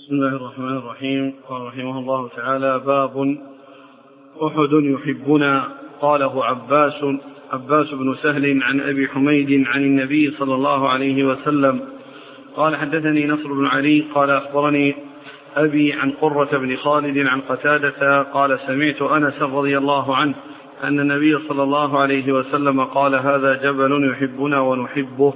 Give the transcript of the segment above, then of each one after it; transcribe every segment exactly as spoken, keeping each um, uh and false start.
بسم الله الرحمن الرحيم. قال رحمه الله تعالى: باب أحد يحبنا. قاله عباس عباس بن سهل عن أبي حميد عن النبي صلى الله عليه وسلم قال: حدثني نصر بن علي قال: أخبرني أبي عن قرة بن خالد عن قتادة قال: سمعت أنس رضي الله عنه أن النبي صلى الله عليه وسلم قال: هذا جبل يحبنا ونحبه.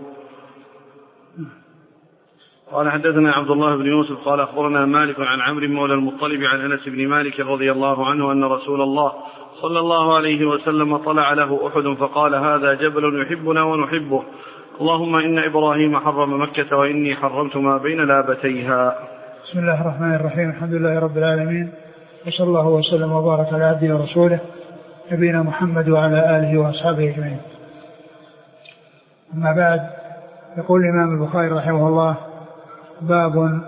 قال: حدثنا عبد الله بن يوسف قال: أخبرنا مالك عن عمرو مولى المطلب عن أنس بن مالك رضي الله عنه أن رسول الله صلى الله عليه وسلم طلع له أحد فقال: هذا جبل يحبنا ونحبه، اللهم إن إبراهيم حرم مكة وإني حرمت ما بين لابتيها. بسم الله الرحمن الرحيم. الحمد لله رب العالمين، وصلى الله وسلم وبارك على عبده ورسوله نبينا محمد وعلى آله وأصحابه أجمعين. أما بعد، يقول الإمام البخاري رحمه الله: باب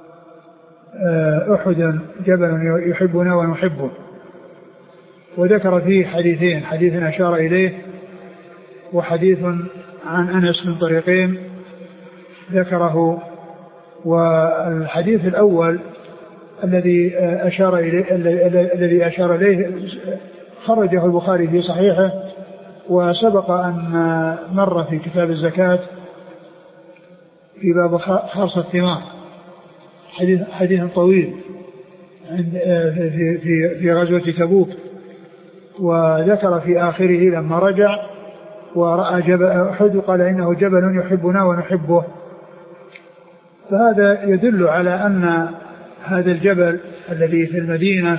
أحد جبل يحبنا ونحبه. وذكر فيه حديثين: حديث أشار إليه وحديث عن أنس من طريقين ذكره. والحديث الأول الذي أشار إليه الذي أشار إليه خرجه البخاري في صحيحه، وسبق أن مر في كتاب الزكاة في باب خرص الثمار، حديث حديث طويل في في في غزوة تبوك. وذكر في آخره لما رجع ورأى جبل أحد قال: إنه جبل يحبنا ونحبه. فهذا يدل على أن هذا الجبل الذي في المدينة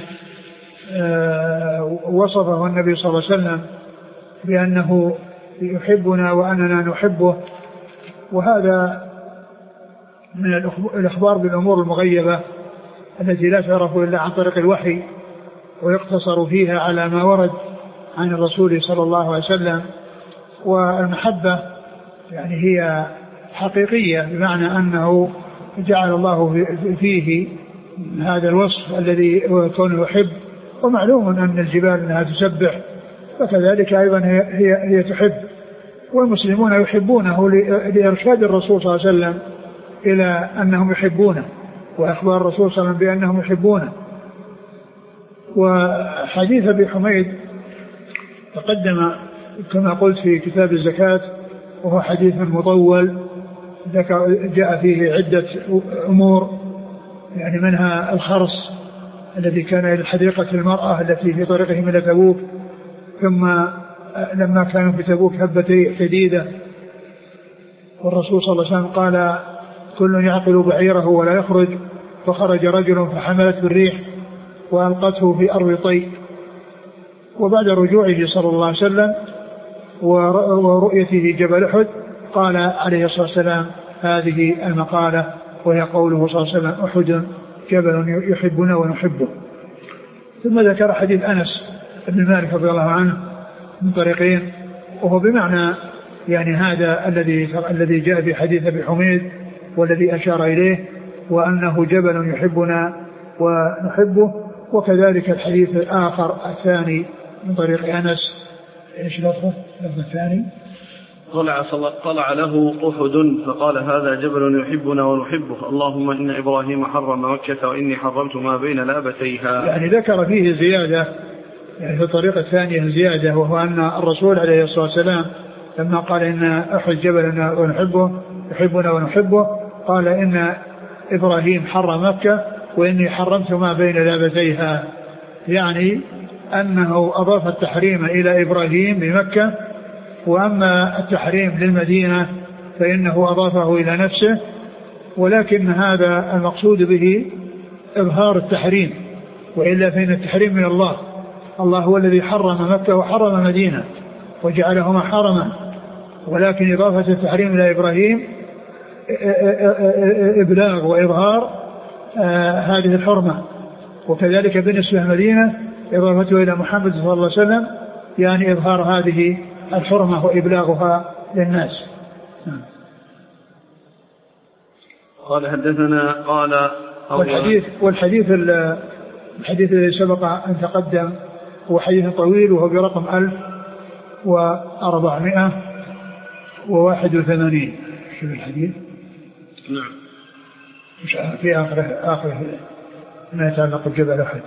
وصفه النبي صلى الله عليه وسلم بأنه يحبنا وأننا نحبه، وهذا من الإخبار بالأمور المغيبة التي لا تعرف إلا عن طريق الوحي، ويقتصر فيها على ما ورد عن الرسول صلى الله عليه وسلم. والمحبة يعني هي حقيقية، بمعنى أنه جعل الله فيه هذا الوصف الذي هو كونه يحب. ومعلوم أن الجبال أنها تسبح، فكذلك أيضا هي, هي تحب، والمسلمون يحبونه لإرشاد الرسول صلى الله عليه وسلم إلى أنهم يحبونه، وأخبار الرسول صلى الله عليه وسلم بأنهم يحبونه. وحديث أبي حميد تقدم كما قلت في كتاب الزكاة، وهو حديث مطول جاء فيه عدة أمور، يعني منها الخرص الذي كان إلى حديقة المرأة التي في طريقه من تبوك، ثم لما كانوا في تبوك هبة شديدة والرسول صلى الله عليه وسلم قال: كل يعقل بعيره ولا يخرج، فخرج رجل فحملت بالريح وألقته في أرض طي. وبعد رجوعه صلى الله عليه وسلم ورؤيته جبل أحد قال عليه الصلاة والسلام هذه المقالة، وهي قوله صلى الله عليه وسلم: أحد جبل يحبنا ونحبه. ثم ذكر حديث أنس بن مالك رضي الله عنه من طريقين، وهو بمعنى يعني هذا الذي الذي جاء في حديث أبي حميد والذي أشار إليه، وأنه جبل يحبنا ونحبه. وكذلك الحديث الآخر الثاني من طريق أنس، إيش لفظه الثاني؟ طلع, طلع له أحد فقال: هذا جبل يحبنا ونحبه، اللهم إن إبراهيم حرم مكة وإني حرمت ما بين لابتيها. يعني ذكر فيه زيادة، يعني في الطريقة الثانية زيادة، وهو أن الرسول عليه الصلاة والسلام لما قال إن أحد جبلنا ونحبه يحبنا ونحبه، قال: إن إبراهيم حرم مكة وإني حرمت ما بين لابتيها، يعني أنه أضاف التحريم إلى إبراهيم بمكة، وأما التحريم للمدينة فإنه أضافه إلى نفسه. ولكن هذا المقصود به إظهار التحريم، وإلا فإن التحريم من الله. الله هو الذي حرم مكة وحرم مدينة وجعلهما حرما، ولكن إضافة التحريم إلى إبراهيم إبلاغ وإظهار آه هذه الحرمة. وكذلك بالنسبة للمدينة إضافته إلى محمد صلى الله عليه وسلم يعني إظهار هذه الحرمة وإبلاغها للناس. قال: حدثنا قال والحديث, والحديث الحديث الذي سبق أن تقدم هو حديث طويل، وهو برقم ألف وأربعمائة وواحد وثمانين. شوف الحديث. نعم. مش في آخر آخر ما يتعلق بجبل أحد.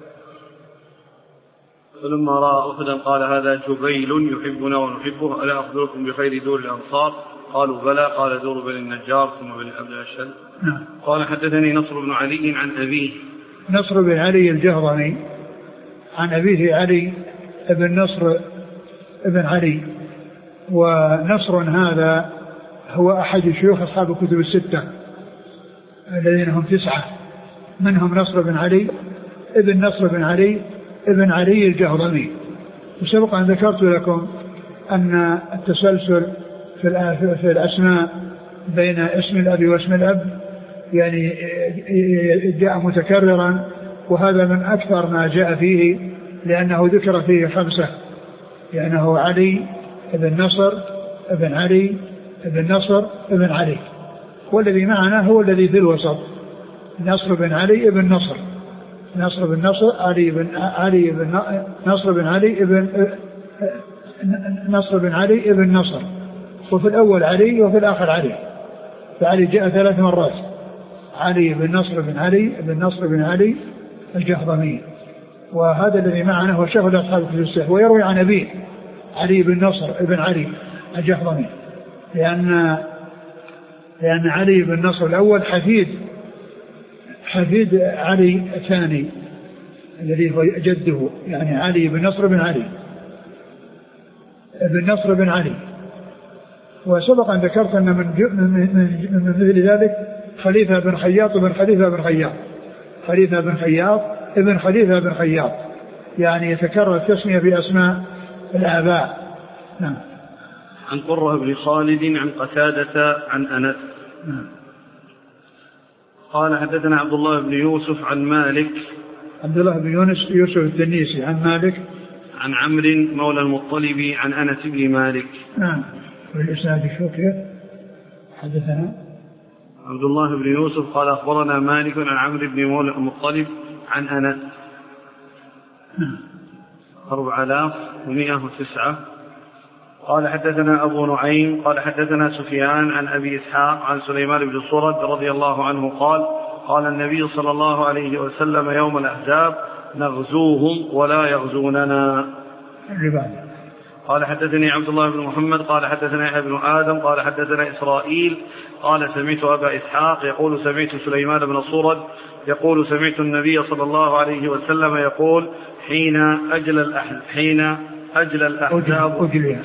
فلما رأى أحدا قال هذا جبيل يحبنا ونحبه ألا أخبركم بخير دور الأنصار؟ قالوا بلى. قال دور بن النجار ثم بن عبد الأشهل. نعم. قال حدثني نصر بن علي عن أبيه. نصر بن علي الجهضمي عن أبيه علي ابن نصر ابن علي. ونصر هذا هو أحد شيوخ أصحاب الكتب الستة الذين هم تسعة، منهم نصر بن علي ابن نصر بن علي ابن علي الجهضمي. وسبق أن ذكرت لكم أن التسلسل في الأسماء بين اسم الأب واسم الأب يعني جاء متكررا، وهذا من أكثر ما جاء فيه لأنه ذكر فيه خمسة، لأنه علي ابن نصر ابن علي ابن نصر ابن علي، والذي معنا هو الذي في الوسط نصر بن علي ابن نصر، نصر بن نصر علي بن علي بن نصر بن علي ابن نصر بن علي ابن نصر، وفي الأول علي وفي الآخر علي، فعلي جاء ثلاث مرات، علي بن نصر بن علي بن نصر بن علي الجهضمي. وهذا الذي معنا هو شيخ أصحاب الكتب الستة، ويروي عن أبيه علي بن نصر بن علي الجهضمي، لأن لأن علي بن نصر الأول حفيد حفيد علي الثاني الذي هو جده، يعني علي بن نصر بن علي بن نصر بن علي. وسبق أن ذكرت أن من, من, من مثل ذلك خليفة بن خياط بن خليفة بن خياط خليفة بن خياط ابن خليفة بن خياط، يعني يتكرر التسمية بأسماء الآباء. نعم. عن قرة بن خالد عن قتادة عن أنس. نعم. قال حدثنا عبد الله بن يوسف عن مالك. عبد الله بن يونس يوسف التنيسي عن مالك عن عمرو مولى المطلب عن أنس بن مالك. نعم. والإسناد شو كيف حدثنا عبد الله بن يوسف قال أخبرنا مالك عن عمرو بن مولى المطلب عن أنس. نعم. أربعة آلاف ومئة وتسعة. قال حدثنا أبو نعيم قال حدثنا سفيان عن أبي إسحاق عن سليمان بن صرد رضي الله عنه قال قال النبي صلى الله عليه وسلم يوم الأحزاب نغزوهم ولا يغزوننا. قال حدثني عبد الله بن محمد قال حدثنا يحيى بن آدم قال حدثنا إسرائيل قال سمعت أبا إسحاق يقول سمعت سليمان بن صرد يقول سمعت النبي صلى الله عليه وسلم يقول حين أجل الأحزاب حين أجل الأحزاب أجل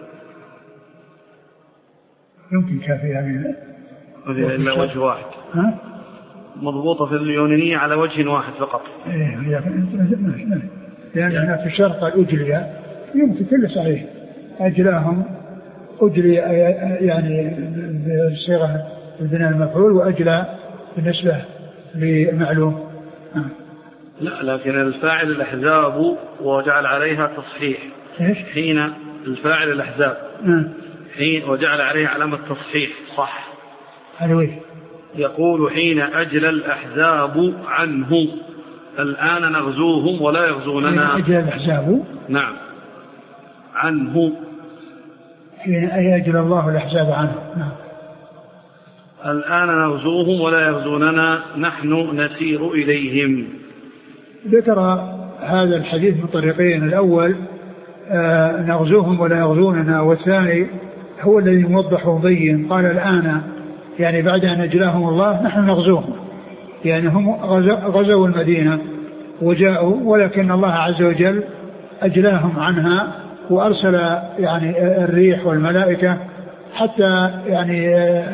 يمكن كافيها من إلا وجه واحد ها؟ مضبوطة في اليونانية على وجه واحد فقط. إيه لأن هنا في الشرق الأجلية يمكن كل صحيح أجلاهم أجلي يعني بصيغة البناء المفعول وأجلى بالنسبة لمعلوم. آه. لا لكن الفاعل الأحزاب وجعل عليها تصحيح. إيش؟ حين الفاعل الأحزاب آه. حين وجعل عليها علامة تصحيح صح. علوي يقول حين أجل الأحزاب عنه الآن نغزوهم ولا يغزوننا. حين أجل الأحزاب نعم عنه حين أجل الله الأحزاب عنه. نعم. الآن نغزوهم ولا يغزوننا نحن نسير إليهم. ذكر هذا الحديث من طريقين، الأول آه نغزوهم ولا يغزوننا، والثاني هو الذي موضح ومبين قال الآن يعني بعد أن أجلاهم الله نحن نغزوهم، يعني هم غزوا المدينة وجاءوا ولكن الله عز وجل أجلاهم عنها وأرسل يعني الريح والملائكة حتى يعني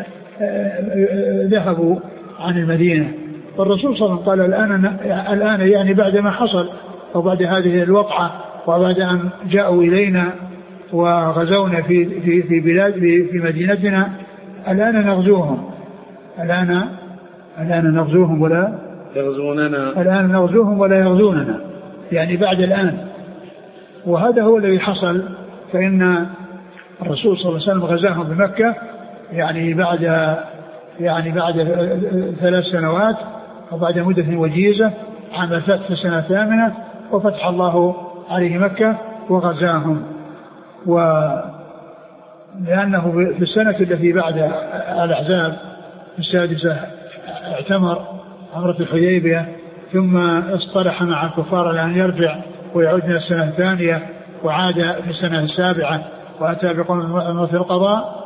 ذهبوا عن المدينة. فالرسول صلى الله عليه وسلم قال الآن, الآن يعني بعد ما حصل أو بعد هذه الوقعة وبعد أن جاءوا إلينا وغزونا في, في, في بلاد في مدينتنا الآن نغزوهم الآن الآن نغزوهم ولا يغزوننا الآن نغزوهم ولا يغزوننا، يعني بعد الآن. وهذا هو الذي حصل، فإن الرسول صلى الله عليه وسلم غزاهم بمكة يعني بعد يعني بعد ثلاث سنوات وبعد مدة وجيزة عام الفتح في السنة الثامنة، وفتح الله عليه مكة وغزاهم. ولأنه في السنة التي بعد الأحزاب السادسة اعتمر عمرة الحديبية ثم اصطلح مع الكفار الآن يرجع ويعود من السنة الثانية وعاد في السنة السابعة وأتى بقوم في القضاء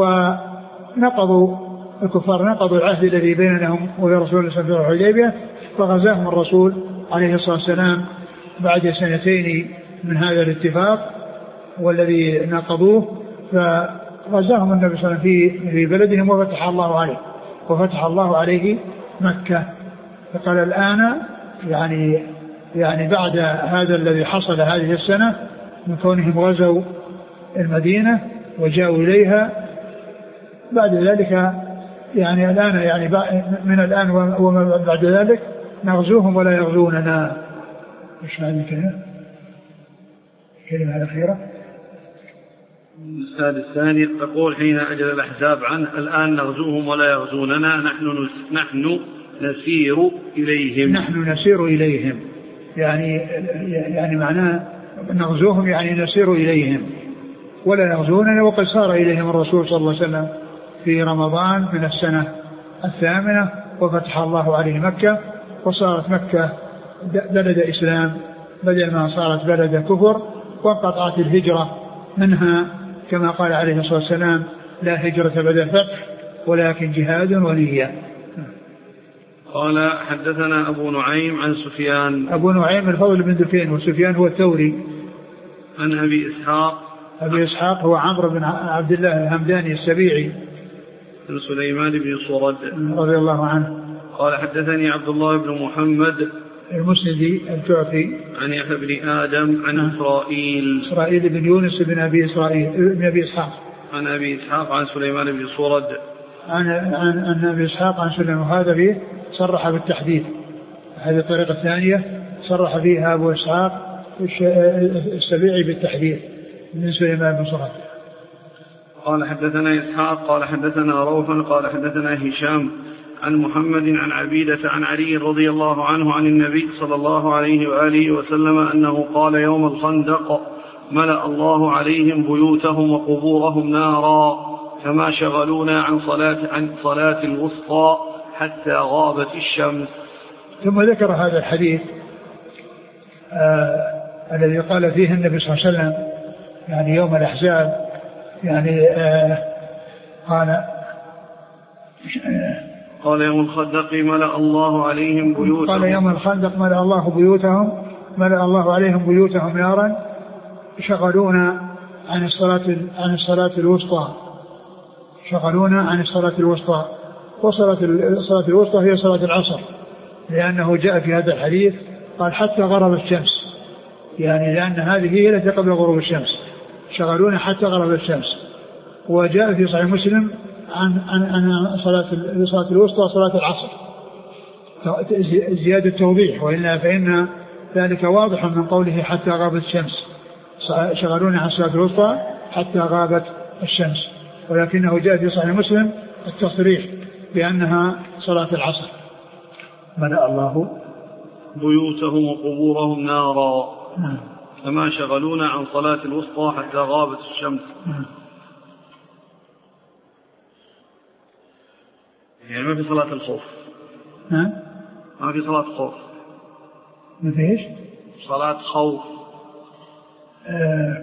ونقضوا الكفار نقضوا العهد الذي بينهم وبين رسول الله صلى الله عليه وسلم في الحديبية فغزاهم الرسول عليه الصلاة والسلام بعد سنتين من هذا الاتفاق والذي نقضوه فغزاهم النبي صلى الله عليه وسلم في في بلدهم وفتح الله عليه وفتح الله عليه مكة. فقال الآن يعني يعني بعد هذا الذي حصل هذه السنة من كونهم غزوا المدينة وجاءوا إليها بعد ذلك يعني الآن يعني من الآن وما بعد ذلك نغزوهم ولا يغزوننا. مش هذه الكلمة الكلمة الأخيرة السادس الثاني تقول حين أجل الأحزاب عنه الآن نغزوهم ولا يغزوننا نحن نحن نسير إليهم نحن نسير إليهم يعني يعني معناه نغزوهم يعني نسير إليهم ولا يغزوننا. وقد سار إليهم الرسول صلى الله عليه وسلم في رمضان من السنة الثامنة وفتح الله عليه مكة وصارت مكة بلد إسلام بدل ما صارت بلد كفر وانقطعت الهجرة منها كما قال عليه الصلاة والسلام لا هجرة بعد الفتح ولكن جهاد ونية. قال حدثنا أبو نعيم عن سفيان أبو نعيم الفضل بن دكين وسفيان هو الثوري عن أبي إسحاق أبي إسحاق هو عمرو بن عبد الله الهمداني السبيعي عن سليمان بن صرد رضي الله عنه قال حدثني عبد الله بن محمد المسندي الجعفي عن يحيى بن آدم عن آه. إسرائيل إسرائيل بن يونس بن أبي إسرائيل بن أبي إسحاق عن أبي إسحاق عن سليمان بن صرد عن عن عن أبي إسحاق عن سليمان. وهذا فيه صرح بالتحديث. هذه الطريقة الثانية صرح فيها أبو إسحاق السبيعي بالتحديث من سليمان بن صرد. قال حدثنا إسحاق قال حدثنا روح قال حدثنا هشام عن محمد عن عبيدة عن علي رضي الله عنه عن النبي صلى الله عليه وآله وسلم أنه قال يوم الخندق ملأ الله عليهم بيوتهم وقبورهم نارا فما شغلونا عن صلاة, عن صلاة الوسطى حتى غابت الشمس. ثم ذكر هذا الحديث آه الذي قال فيه النبي صلى الله عليه وسلم يعني يوم الأحزاب يعني آه قال آه قال يوم الخندق ملأ الله عليهم بيوتهم قال يوم الخندق ملأ الله بيوتهم ملأ الله عليهم بيوتهم نارا شغلونا عن الصلاة عن الصلاة الوسطى شغلونا عن الصلاة الوسطى. وصلاة الصلاة الوسطى هي صلاة العصر لأنه جاء في هذا الحديث قال حتى غرب الشمس يعني لأن هذه هي التي قبل غروب الشمس شغلونا حتى غرب الشمس. وجاء في صحيح مسلم عن عن عن صلاة الصلاة الوسطى صلاة العصر زيادة توضيح وإلا فإن ذلك واضح من قوله حتى غابت الشمس شغلونا عن الصلاة الوسطى حتى غابت الشمس ولكنه جاء في صحيح مسلم التصريح بأنها صلاة العصر. ملأ الله بيوتهم وقبورهم نارا نعم. فما شغلونا عن صلاة الوسطى حتى غابت الشمس نعم. يعني ما في صلاة الخوف نعم ما في صلاة خوف ما فيش صلاة خوف. آه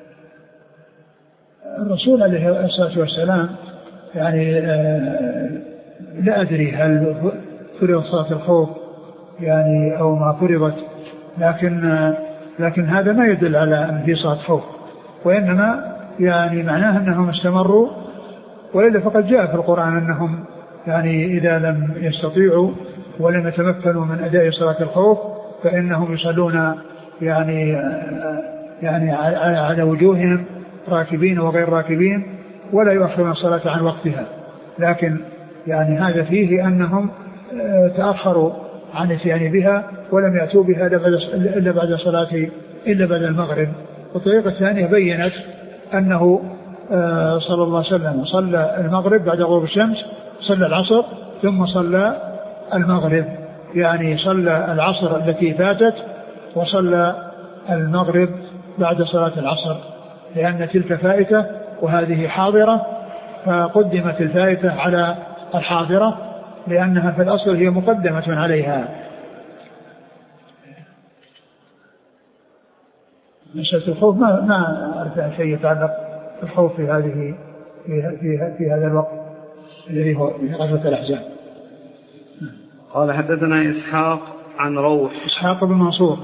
الرسول عليه الصلاة والسلام يعني آه لا أدري هل فرض صلاة الخوف يعني أو ما فرضت لكن آه لكن هذا ما يدل على أن في صلاة خوف وإنما يعني معناه أنهم استمروا وإلا فقد جاء في القرآن أنهم يعني إذا لم يستطيعوا ولم يتمكنوا من أداء صلاة الخوف فإنهم يصلون يعني يعني على وجوههم راكبين وغير راكبين ولا يؤخرون الصلاة عن وقتها. لكن يعني هذا فيه أنهم تأخروا عن الاتيان بها ولم يأتوا بها إلا بعد صلاة إلا بعد المغرب. والطريقة الثانية بينت أنه صلى الله عليه وسلم صلى المغرب بعد غروب الشمس صلى العصر ثم صلى المغرب يعني صلى العصر التي فاتت وصلى المغرب بعد صلاة العصر لأن تلك فائتة وهذه حاضرة فقدمت الفائتة على الحاضرة لأنها في الأصل هي مقدمة عليها. مسألة الخوف ما ما أعرف شيء يتعلق بالخوف في هذه في في, في هذا الوقت الذي هو غزوة الأحزاب. قال حدثنا إسحاق عن روح إسحاق بن منصور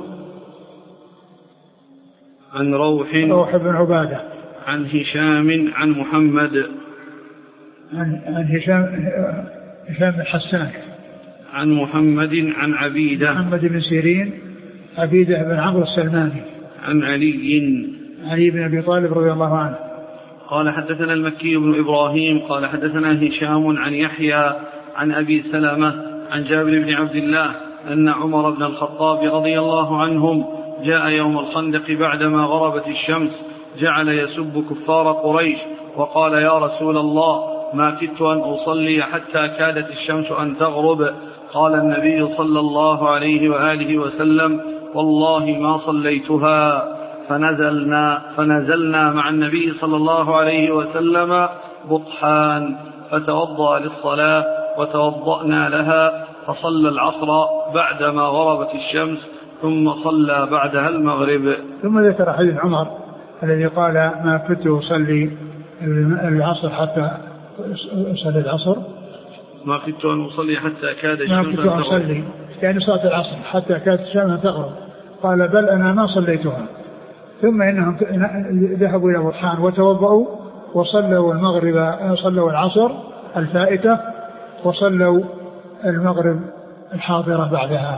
عن روح روح بن عبادة عن هشام عن محمد عن عن هشام هشام بن حسان عن محمد عن عبيدة محمد بن سيرين عبيدة بن عمرو السلماني عن علي علي بن أبي طالب رضي الله عنه. قال حدثنا المكي بن إبراهيم قال حدثنا هشام عن يحيى عن أبي سلمة عن جابر بن عبد الله أن عمر بن الخطاب رضي الله عنهم جاء يوم الخندق بعدما غربت الشمس جعل يسب كفار قريش وقال يا رسول الله ما كدت أن أصلي حتى كادت الشمس أن تغرب. قال النبي صلى الله عليه وآله وسلم والله ما صليتها. فنزلنا, فنزلنا مع النبي صلى الله عليه وسلم بطحان فتوضأ للصلاة وتوضأنا لها فصلى العصر بعدما غربت الشمس ثم صلى بعدها المغرب. ثم ذكر حديث عمر الذي قال ما كنت أصلي العصر حتى أصلي العصر ما كنت أن أصلي حتى كاد الشمس ما كنت أصلي يعني صلاة العصر حتى كادت الشمس تغرب. قال بل أنا ما صليتها. ثم إنهم ذهبوا إلى بطحان وتوضأوا وصلوا المغرب صلوا العصر الفائتة وصلوا المغرب الحاضرة بعدها.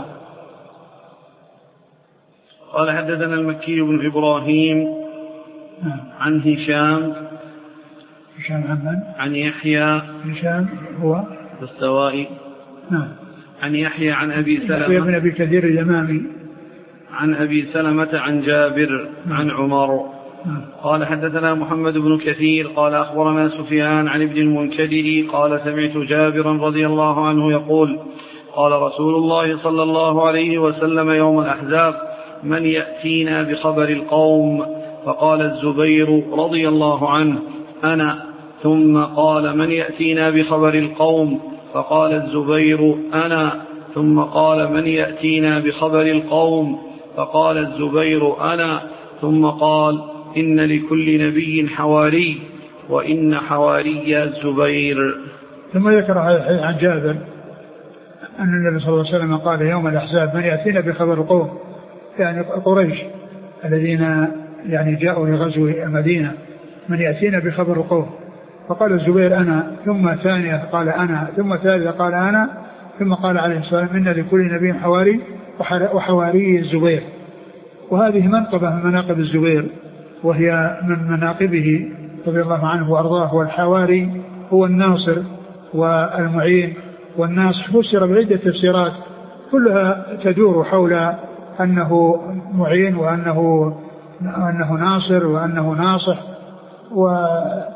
قال حدثنا المكي بن إبراهيم عن هشام هشام عن عن يحيى هشام هو السوائي نعم عن يحيى عن أبي سلمة بن أبي كثير اليمامي عن أبي سلمة عن جابر عن عمر. قال حدثنا محمد بن كثير قال أخبرنا سفيان عن ابن المنكدر قال سمعت جابرا رضي الله عنه يقول قال رسول الله صلى الله عليه وسلم يوم الأحزاب من يأتينا بخبر القوم؟ فقال الزبير رضي الله عنه أنا. ثم قال من يأتينا بخبر القوم؟ فقال الزبير أنا. ثم قال من يأتينا بخبر القوم؟ فقال الزبير أنا. ثم قال إن لكل نبي حواري وإن حواري الزبير. ثم ذكر عن جابر أن النبي صلى الله عليه وسلم قال يوم الأحزاب من يأتينا بخبر القوم يعني قريش الذين يعني جاءوا لغزو المدينة من يأتينا بخبر القوم؟ فقال الزبير أنا. ثم ثانية قال أنا. ثم ثالثة قال أنا. ثم قال عليه الصلاة والسلام إن لكل نبي حواري وحواري الزبير. وهذه منقبة من مناقب الزبير وهي من مناقبه رضي الله عنه وأرضاه. والحواري هو الناصر والمعين والناصح فسر بعدة تفسيرات كلها تدور حول أنه معين وأنه أنه ناصر وأنه ناصح وكلها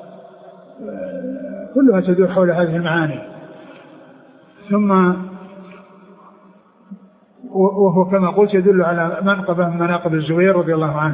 تدور حول هذه المعاني. ثم وهو كما قلت يدل على منقبة من مناقب الزبير رضي الله عنه.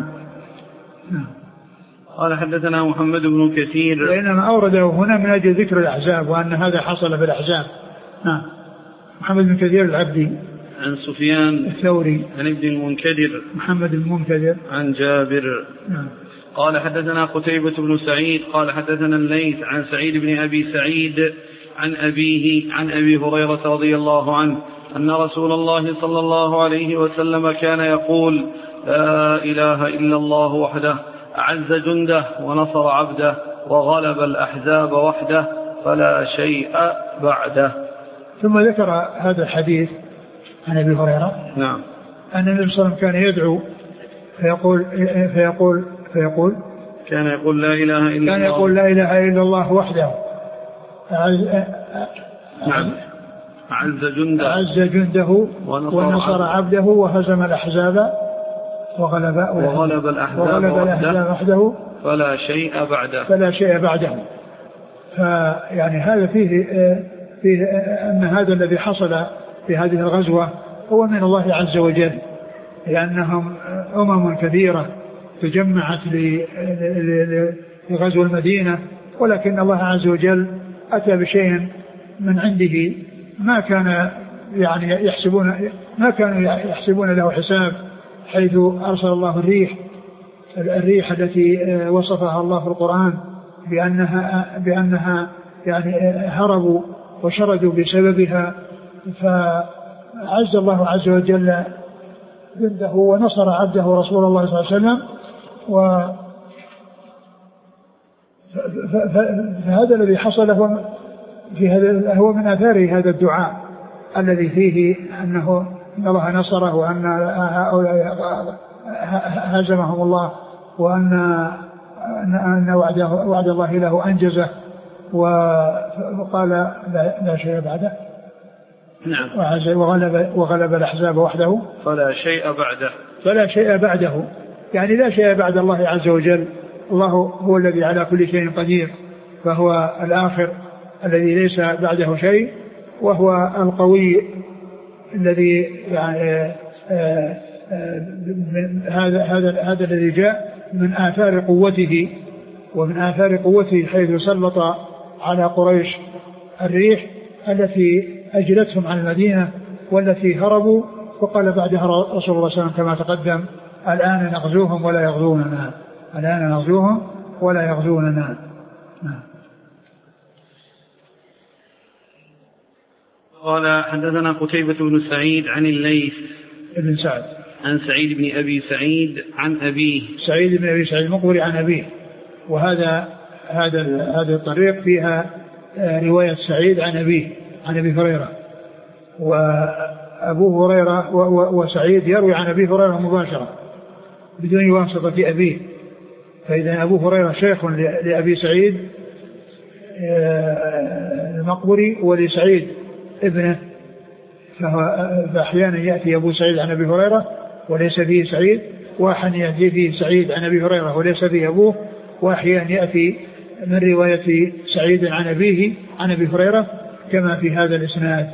قال حدثنا محمد بن كثير وإنما أورده هنا من أجل ذكر الأحزاب وأن هذا حصل في الأحزاب. نعم. محمد بن كثير العبدي عن سفيان الثوري عن ابن المنكدر محمد المنكدر عن جابر. نعم. قال حدثنا قتيبة بن سعيد قال حدثنا الليث عن سعيد بن أبي سعيد عن أبيه عن أبي هريرة رضي الله عنه أن رسول الله صلى الله عليه وسلم كان يقول لا إله إلا الله وحده أعز جنده ونصر عبده وغلب الأحزاب وحده فلا شيء بعده. ثم ذكر هذا الحديث عن أبي هريرة نعم أن النبي صلى الله عليه وسلم كان يدعو فيقول فيقول فيقول كان يقول لا إله إلا الله كان يقول لا إله إلا الله وحده أعز, نعم. أعز جنده أعز جنده ونصر, ونصر عبده وهزم الأحزاب وغلب وغلب الأحزاب, وغلب الأحزاب وحده فلا شيء بعده فلا شيء بعده. فيعني هذا فيه فيه أن هذا الذي حصل في هذه الغزوة هو من الله عز وجل لأنهم أمم كثيرة تجمعت لغزو المدينة ولكن الله عز وجل أتى بشيء من عنده ما كان يعني يحسبون ما كانوا يحسبون له حساب، حيث أرسل الله الريح الريح التي وصفها الله في القرآن بأنها بأنها يعني هربوا وشردوا بسببها، فعز الله عز وجل جنده ونصر عبده رسول الله صلى الله عليه وسلم. و فهذا الذي حصل هو في هذا هو من آثار هذا الدعاء الذي فيه أنه إن الله نصره وأن هؤلاء هزمهم الله وأن أن وعده وعد الله له أنجزه، وقال لا, لا شيء بعده. نعم. وغلب وغلب الأحزاب وحده فلا شيء بعده فلا شيء بعده يعني لا شيء بعد الله عز وجل. الله هو الذي على كل شيء قدير، فهو الآخر الذي ليس بعده شيء، وهو القوي الذي يعني هذا هذا هذا الذي جاء من آثار قوته ومن آثار قوته حيث سلط على قريش الريح التي أجلتهم عن المدينة والتي هربوا، وقال بعدها رسول الله صلى الله عليه وسلم كما تقدم: الآن نغزوهم ولا يغزوننا الآن نغزوهم ولا يغزوننا. قال حدثنا قتيبة بن سعيد عن الليث بن سعد عن سعيد بن أبي سعيد عن أبيه سعيد بن أبي سعيد المقبري عن أبيه. وهذا هذا هذا الطريق فيها رواية سعيد عن أبيه عن أبي هريرة، وأبو هريرة وسعيد يروي عن أبي هريرة مباشرة بدون واسطة أبيه، فإذا أبو هريرة شيخ لأبي سعيد المقبري ولسعيد ابنه، فأحيانا يأتي أبو سعيد عن أبي هريرة وليس فيه سعيد، وأحيانا يأتي فيه سعيد عن أبي هريرة وليس فيه أبوه، وأحيانا يأتي من رواية سعيد عن أبيه عن أبي هريرة كما في هذا الإسناد.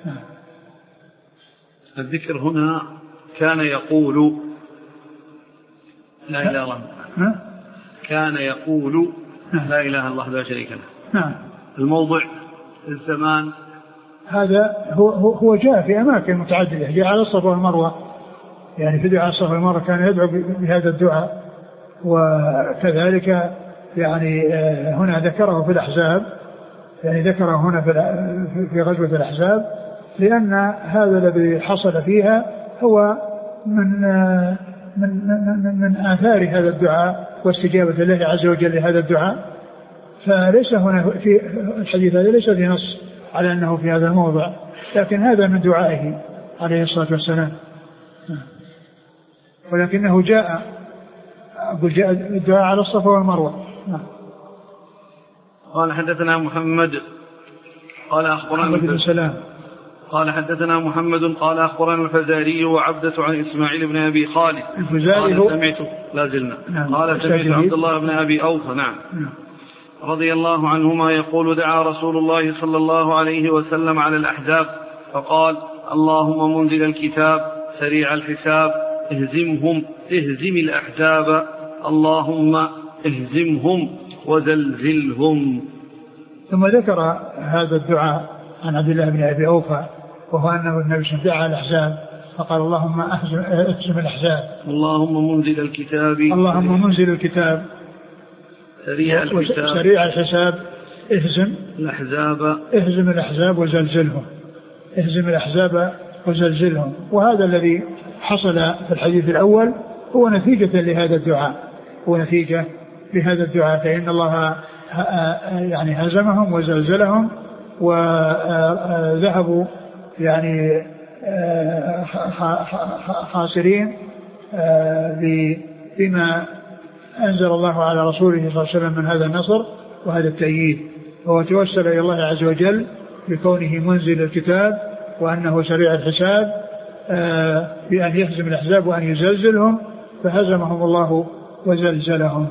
الذكر هنا كان يقول لا إله إلا الله، كان يقول لا إله إلا الله لا شريك له. نعم. الموضع الزمان هذا هو هو جاء في أماكن متعددة، جاء على الصفا والمروة، يعني في دعاء الصفا والمروة كان يدعو بهذا الدعاء، وكذلك يعني هنا ذكره في الأحزاب، يعني ذكره هنا في غزوة الأحزاب، لأن هذا الذي حصل فيها هو من من من, من آثار هذا الدعاء واستجابة الله عز وجل لهذا الدعاء. فليس هنا في الحديث هذا ليس في نص على أنه في هذا الموضع، لكن هذا من دعائه عليه الصلاة والسلام، ولكنه جاء جاء الدعاء على الصفا والمروة. قال حدثنا محمد قال أخبرنا بن سلام قال حدثنا محمد قال أخبرنا الفزاري وعبدة عن إسماعيل بن أبي خالد الفزاري قال سمعت لا زلنا نعم. قال سمعت عبد الله بن أبي أوفى نعم نعم. رضي الله عنهما يقول: دعا رسول الله صلى الله عليه وسلم على الأحزاب فقال: اللهم منزل الكتاب سريع الحساب اهزمهم اهزم الأحزاب اللهم اهزمهم وزلزلهم. ثم ذكر هذا الدعاء عن عبد الله بن أبي أوفى، وهو أنه النبي صلى الله عليه وسلم دعا الأحزاب فقال: اللهم اهزم الأحزاب اللهم منزل الكتاب اللهم منزل الكتاب سريع الحساب سريع الحساب اهزم الأحزاب اهزم الأحزاب وزلزلهم اهزم الأحزاب وزلزلهم. وهذا الذي حصل في الحديث الأول هو نتيجة لهذا الدعاء هو نتيجة لهذا الدعاء فإن الله يعني هزمهم وزلزلهم وذهبوا يعني خاسرين بما أنزل الله على رسوله صلى الله عليه وسلم من هذا النصر وهذا التأييد. وهو توسل إلى الله عز وجل بكونه منزل الكتاب وأنه سريع الحساب بأن يهزم الأحزاب وأن يزلزلهم، فهزمهم الله وزلزلهم.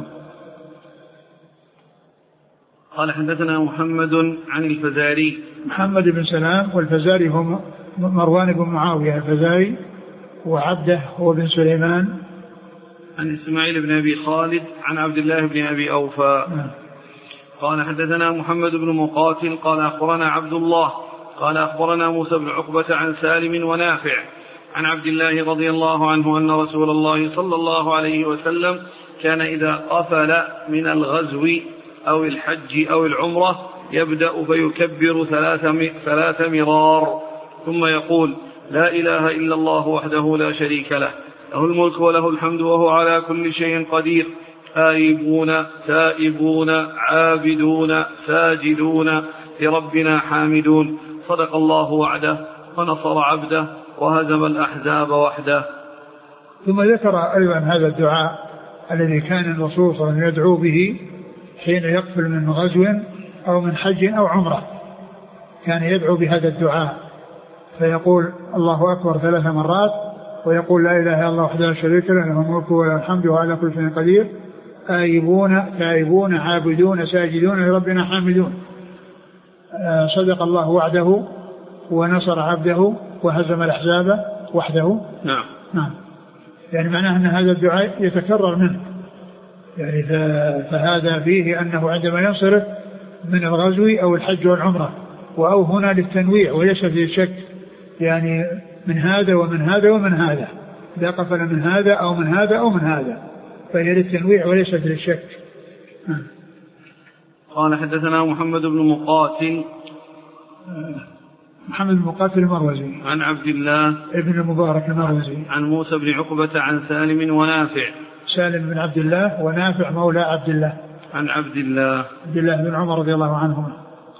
قال حدثنا محمد عن الفزاري محمد بن سلام، والفزاري هم مروان بن معاوية الفزاري، وعبده هو بن سليمان. عن إسماعيل بن أبي خالد عن عبد الله بن أبي أوفى. قال حدثنا محمد بن مقاتل قال أخبرنا عبد الله قال أخبرنا موسى بن عقبة عن سالم ونافع عن عبد الله رضي الله عنه أن رسول الله صلى الله عليه وسلم كان إذا قفل من الغزو أو الحج أو العمرة يبدأ فيكبر ثلاث, ثلاث مرار ثم يقول لا إله إلا الله وحده لا شريك له له الملك وله الحمد وهو على كل شيء قدير آيبون تائبون عابدون ساجدون لربنا حامدون صدق الله وعده ونصر عبده وهزم الأحزاب وحده. ثم ذكر أيضا هذا الدعاء الذي كان الرسول صلى الله عليه وسلم يدعو به حين يقفل من غزو أو من حج أو عمرة، كان يدعو بهذا الدعاء فيقول الله أكبر ثلاث مرات ويقول لا إله إلا الله وحده لا شريك له له الملك وله الحمد وعلى كل شيء قدير آيبون تائبون عابدون ساجدون لربنا حامدون صدق الله وعده ونصر عبده وهزم الأحزاب وحده. نعم نعم يعني معناه أن هذا الدعاء يتكرر منه، يعني فهذا فيه أنه عندما ينصرف من الغزو أو الحج والعمرة وأو هنا للتنويع وليس فيه شك، يعني من هذا ومن هذا ومن هذا، إذا قفل من هذا أو من هذا أو من هذا فهي للتنويع وليس فيه الشك. قال حدثنا محمد بن مقاتل محمد بن مقاتل المروزي عن عبد الله ابن المبارك المروزي عن موسى بن عقبة عن سالم ونافع سالم بن عبد الله ونافع مولى عبد الله عن عبد الله عبد الله بن عمر رضي الله عنهما.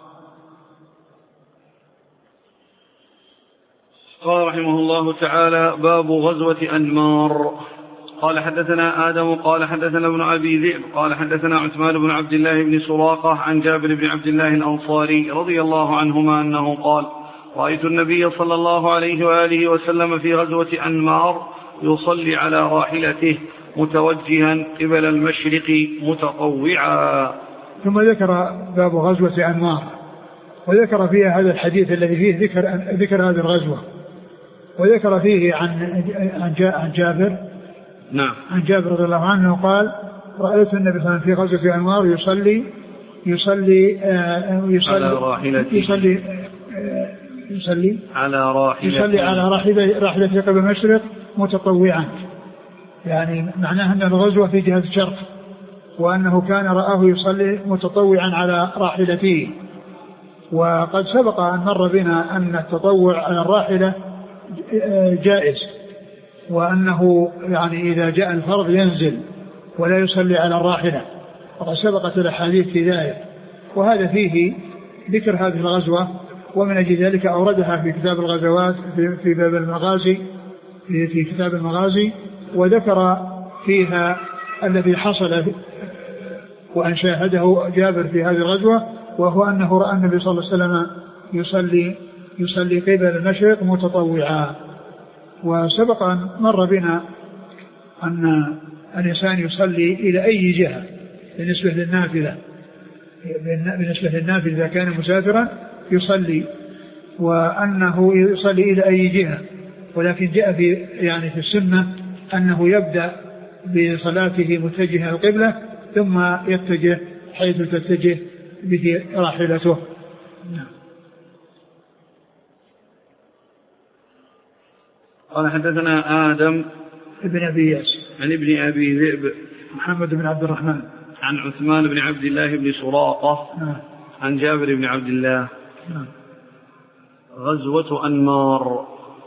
قال رحمه الله تعالى باب غزوة أنمار. قال حدثنا آدم قال حدثنا ابن أبي ذئب قال حدثنا عثمان بن عبد الله بن سراقة عن جابر بن عبد الله الأنصاري رضي الله عنهما أنه قال رأيت النبي صلى الله عليه وآله وسلم في غزوة أنمار يصلي على راحلته متوجها قبل المشرق متطوعا. ثم ذكر باب غزوة أنمار وذكر فيها هذا الحديث الذي فيه ذكر, ذكر هذه الغزوة، وذكر فيه عن, عن جابر نعم عن جابر رضي الله عنه قال رأيت النبي صلى الله عليه وسلم في غزوة أنمار يصلي يصلي آه يصلي على راحلته يصلي آه يصلي على راحلته يصلي على راحلته راحلته قبل المشرق متطوعا، يعني معناه أن الغزوة في جهة الشرق وأنه كان رآه يصلي متطوعا على راحلته. وقد سبق أن مر بنا أن التطوع على الراحلة جائز، وأنه يعني إذا جاء الفرض ينزل ولا يصلي على الراحلة، وقد سبقت الأحاديث في ذلك، وهذا فيه ذكر هذه الغزوة، ومن أجل ذلك أوردها في كتاب الغزوات في باب المغازي في, في كتاب المغازي، وذكر فيها الذي حصل وأن شاهده جابر في هذه الغزوة، وهو أنه رأى النبي صلى الله عليه وسلم يصلي يصلي قبل المشرق متطوعا. وسبق أن مر بنا أن الإنسان يصلي إلى أي جهة بالنسبة للنافلة بالنسبة للنافلة إذا كان مسافرا يصلي، وأنه يصلي إلى أي جهة، ولكن جاء في يعني في السنة أنه يبدأ بصلاته متجه القبلة ثم يتجه حيث تتجه به راحلته. قال حدثنا آدم ابن أبي ياس عن ابن أبي ذئب محمد بن عبد الرحمن عن عثمان بن عبد الله بن سراقة نعم. عن جابر بن عبد الله نعم. غزوة أنمار.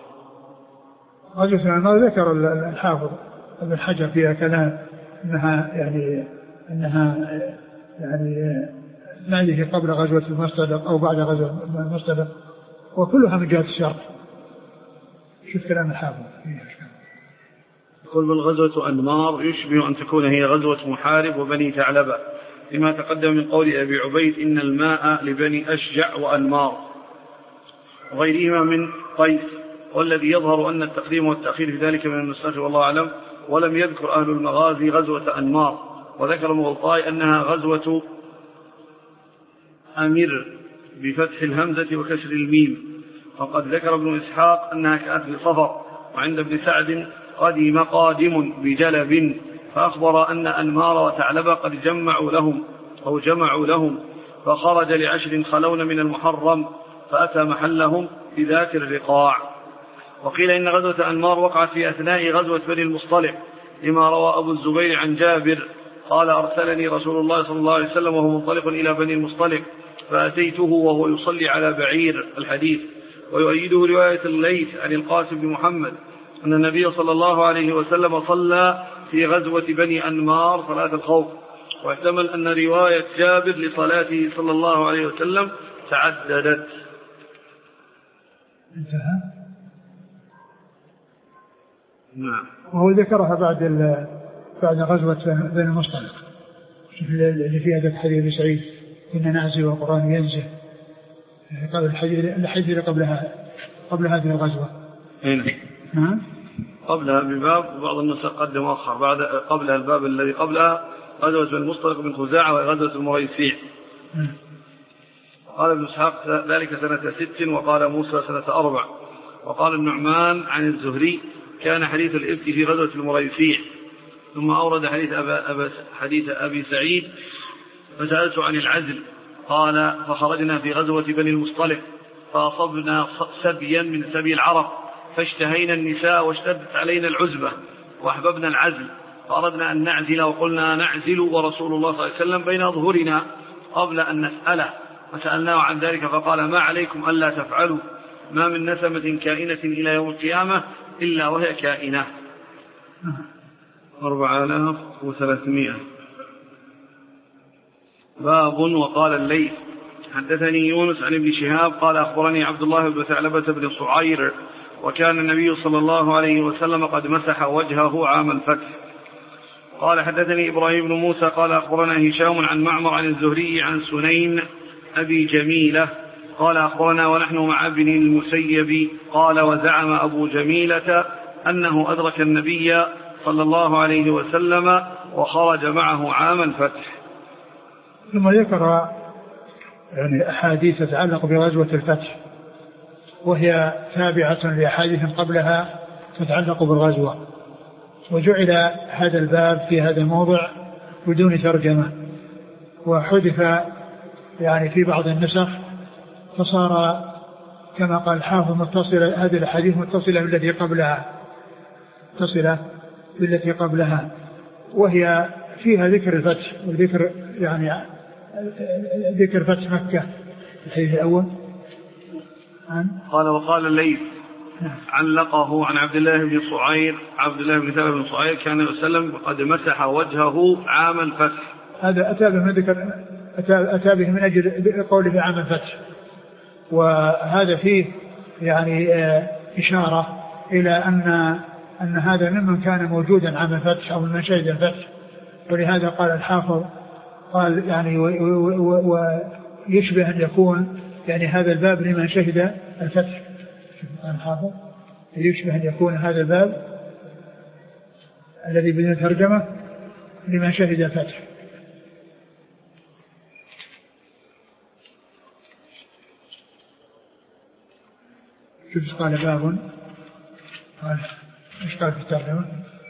غزوة أنمار ذكر الحافظ ابن حجر فيها كلام أنها يعني أنها يعني ما يجي قبل غزوة المصطلق أو بعد غزوة المصطلق، وكلها من جهة الشرق. شوف كلام الحافظ يقول بالغزوة أنمار يشبه أن تكون هي غزوة محارب وبني ثعلبة، لما تقدم من قول أبي عبيد إن الماء لبني أشجع وأنمار وغيرهما من قيس، والذي يظهر أن التقديم والتأخير في ذلك من النسخ والله أعلم. ولم يذكر أهل المغازي غزوة أنمار، وذكر المغلطاي أنها غزوة أمر بفتح الهمزة وكسر الميم، فقد ذكر ابن إسحاق أنها كانت بصفر، وعند ابن سعد قدم قادم بجلب، فأخبر أن أنمار وثعلبة قد جمعوا لهم أو جمعوا لهم، فخرج لعشر خلون من المحرم فأتى محلهم بذات الرقاع. وقيل إن غزوة أنمار وقعت في أثناء غزوة بني المصطلق، لما روى أبو الزبير عن جابر قال أرسلني رسول الله صلى الله عليه وسلم وهو منطلق إلى بني المصطلق فأتيته وهو يصلي على بعير الحديث. ويؤيده رواية الليث عن القاسم بن محمد أن النبي صلى الله عليه وسلم صلى في غزوة بني أنمار صلاة الخوف، واحتمل أن رواية جابر لصلاته صلى الله عليه وسلم تعددت. انتهى. نعم. وهو ذكرها بعد بعد غزوة بني المصطلق اللي فيها ذات حديث أبي سعيد إن نعزل والقرآن ينزل، قبل الحديث اللي قبلها قبل هذه الغزوة. هنا. نعم. قبلها بباب وبعض النسخ قدم وأخر، بعد قبلها الباب الذي قبلها غزوة بني المصطلق بن خزاعة وغزوة المريسيع. قال ابن إسحاق ذلك سنة ست، وقال موسى سنة أربع. وقال النعمان عن الزهري كان حديث الإفك في غزوة المريسيع. ثم أورد حديث, أبا أبا حديث أبي سعيد فسألت عن العزل قال فخرجنا في غزوة بني المصطلق فأصبنا سبيا من سبي العرب فاشتهينا النساء واشتدت علينا العزبة وأحببنا العزل فأردنا أن نعزل وقلنا نعزل ورسول الله صلى الله عليه وسلم بين أظهرنا قبل أن نسأله، فسألناه عن ذلك فقال ما عليكم ألا تفعلوا، ما من نسمة كائنة إلى يوم القيامة إلا وهي كائنة. أربعة آلاف وثلاثمائة. باب وقال الليث حدثني يونس عن ابن شهاب قال أخبرني عبد الله بن ثعلبة بن صعير وكان النبي صلى الله عليه وسلم قد مسح وجهه عام الفتح. قال حدثني إبراهيم بن موسى قال أخبرنا هشام عن معمر عن الزهري عن سنين أبي جميلة قال أخبرنا ونحن مع ابن المسيب قال وزعم أبو جميلة أنه أدرك النبي صلى الله عليه وسلم وخرج معه عام الفتح. ثم ذكر يعني أحاديث تتعلق بغزوة الفتح وهي تابعة لأحاديث قبلها تتعلق بالغزوة، وجعل هذا الباب في هذا الموضع بدون ترجمة، وحدث يعني في بعض النسخ فصار كما قال الحافظ متصلة، هذه الأحاديث متصلة بالتي قبلها متصلة بالتي قبلها وهي فيها ذكر الفتح وذكر يعني ذكر فتح مكة. الحديث الأول عن قال وقال الليث علقه عن عبد الله بن صعير عبد الله بن ثابت بن صعير كان يسلم قد مسح وجهه عام الفتح. هذا أتى به من ذكر أتى به من أجل قوله عام الفتح، وهذا فيه يعني إشارة إلى أن أن هذا ممن كان موجودا عام الفتح أو من شهد الفتح، ولهذا قال الحافظ قال يعني ويشبه أن يكون يعني هذا الباب لمن شهد الفتح. الحافظ يشبه أن يكون هذا الباب الذي بدون ترجمة لمن شهد الفتح. شوف قال باب قال ايش قال في الترجمة؟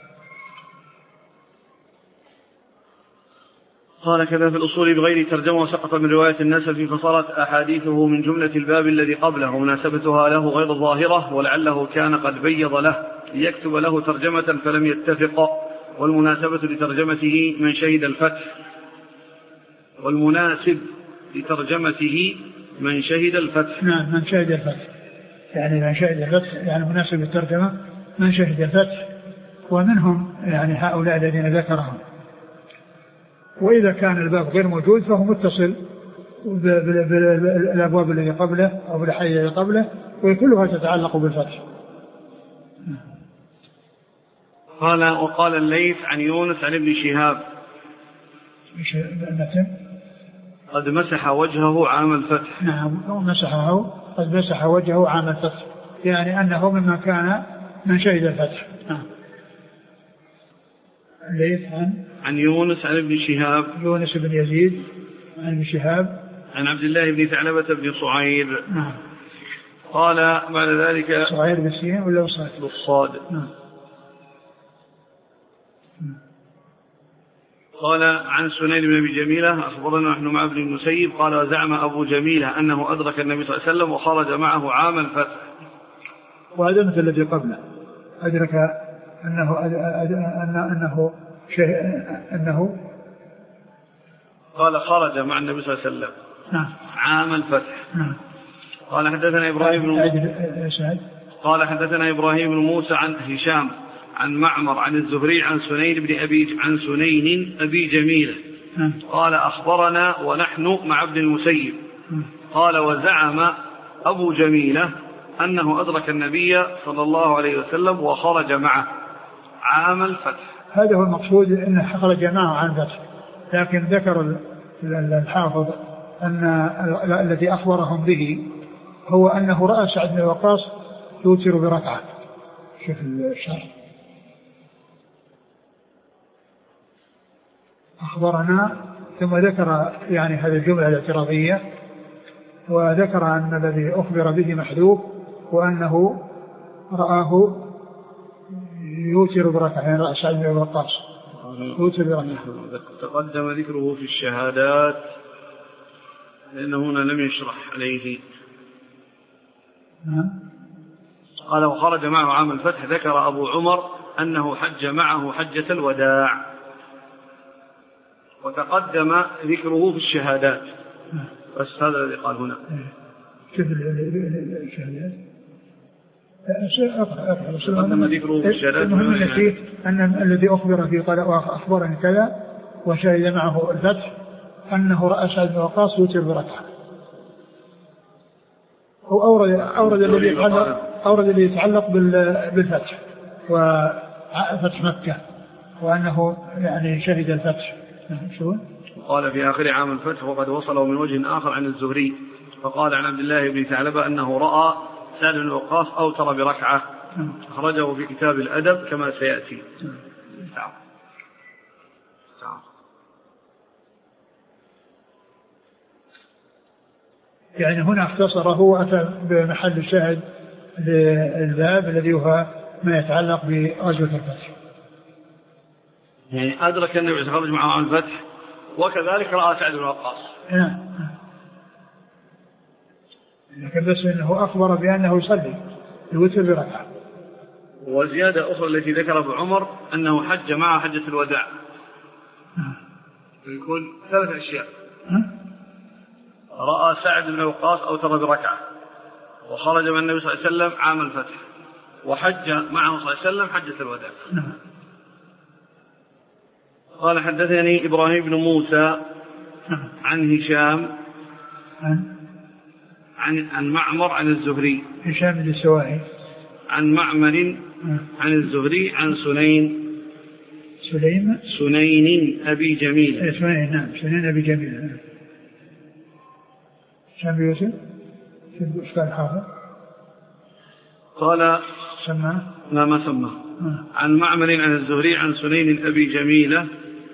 قال كذا في الأصول بغير ترجمة وسقط من رواية النسب فصارت أحاديثه من جملة الباب الذي قبله ومناسبتها له غير ظاهرة ولعله كان قد بيض له ليكتب له ترجمة فلم يتفق، والمناسبة لترجمته من شهد الفتح والمناسب لترجمته من شهد الفتح. نعم من شهد الفتح يعني من شهد الفتح يعني مناسب للترجمة من شهد الفتح، ومنهم يعني هؤلاء الذين ذكرهم. وإذا كان الباب غير موجود فهو متصل بالأبواب التي قبله أو بالأحاديث التي قبله وكلها تتعلق بالفتح. قال وقال الليث عن يونس عن ابن شهاب قد مسح وجهه عام الفتح. نعم مسحه قد مسح وجهه عام الفتح يعني أنه مما كان من شهد الفتح. نعم. الليث عن عن يونس عن ابن شهاب يونس بن يزيد عن ابن شهاب عن عبد الله بن ثعلبة بن صعير. نعم. قال بعد ذلك صعير بالسين ولا بالصاد؟ بالصاد. نعم. قال عن سنين بن أبي جميلة أخبرنا نحن مع ابن المسيب قال وزعم أبو جميلة أنه أدرك النبي صلى الله عليه وسلم وخرج معه عام الفتح. وهذا مثل الذي قبله أدرك أنه أنه أنه شيء أنه قال خرج مع النبي صلى الله عليه وسلم نعم عام الفتح. نعم. قال حدثنا إبراهيم بن قال حدثنا إبراهيم بن موسى عن هشام عن معمر عن الزهري عن سنين بن أبي عن سنين أبي جميلة قال أخبرنا ونحن مع ابن المسيب قال وزعم أبو جميلة أنه أدرك النبي صلى الله عليه وسلم وخرج معه عام الفتح. هذا هو المقصود أنه خرج معه عام الفتح، لكن ذكر الحافظ أن الذي أخبرهم به هو أنه رأى سعد بن وقاص يوتر بركعة. شوف الشرح أخبرنا ثم ذكر يعني هذه الجملة الاعتراضية وذكر أن الذي أخبر به محذوف وأنه رآه يوتر بركعة، يعني رأى سعد بن وقاص يوتر بركعة. تقدم ذكره في الشهادات لأنه هنا لم يشرح عليه. قال وخرج معه عام الفتح ذكر أبو عمر أنه حج معه حجة الوداع وتقدم ذكره في الشهادات بس هذا الذي قال هنا. كيف الشهادات؟ تقدم ذكره في الشهادات. المهم فيه أن الذي أخبر فيه قال أخبرني كذا وشهد معه الفتح أنه رأى سعد بن وقاص يوتر بركعة. هو أورد أورد الذي يتعلق أورد الذي يتعلق بالفتح وفتح مكة وأنه يعني شهد الفتح. شو؟ قال في آخر عام الفتح وقد وصله من وجه آخر عن الزهري فقال عن عبد الله بن ثعلبة أنه رأى سعد بن وقاص أوتر بركعة أخرجه في كتاب الأدب كما سيأتي. تعال. تعال. يعني هنا اختصره وأتى بمحل الشاهد للباب الذي هو ما يتعلق بغزوة الفتح. يعني أدرك النبي خرج معه عن الفتح وكذلك رأى سعد بن وقاص. نعم. لكن بس إنه أخبر بأنه يصلي الوتر بركعة. وزيادة أخرى التي ذكر أبو عمر أنه حج معه حجة الوداع. يكون ثلاث أشياء. رأى سعد بن وقاص أوتر بركعة وخرج من النبي صلى الله عليه وسلم عام الفتح وحج معه صلى الله عليه وسلم حجة الوداع. قال حدثني إبراهيم بن موسى عن هشام عن عن معمر عن الزهري هشام بن السواعي عن معمر عن الزهري عن سنين سليم سنين أبي جميل. سنين نعم سنين أبي جميل. هشام بن يوسف في الإشكال الحافظ قال سماه لا ما سماه عن معمر عن الزهري عن سنين أبي جميلة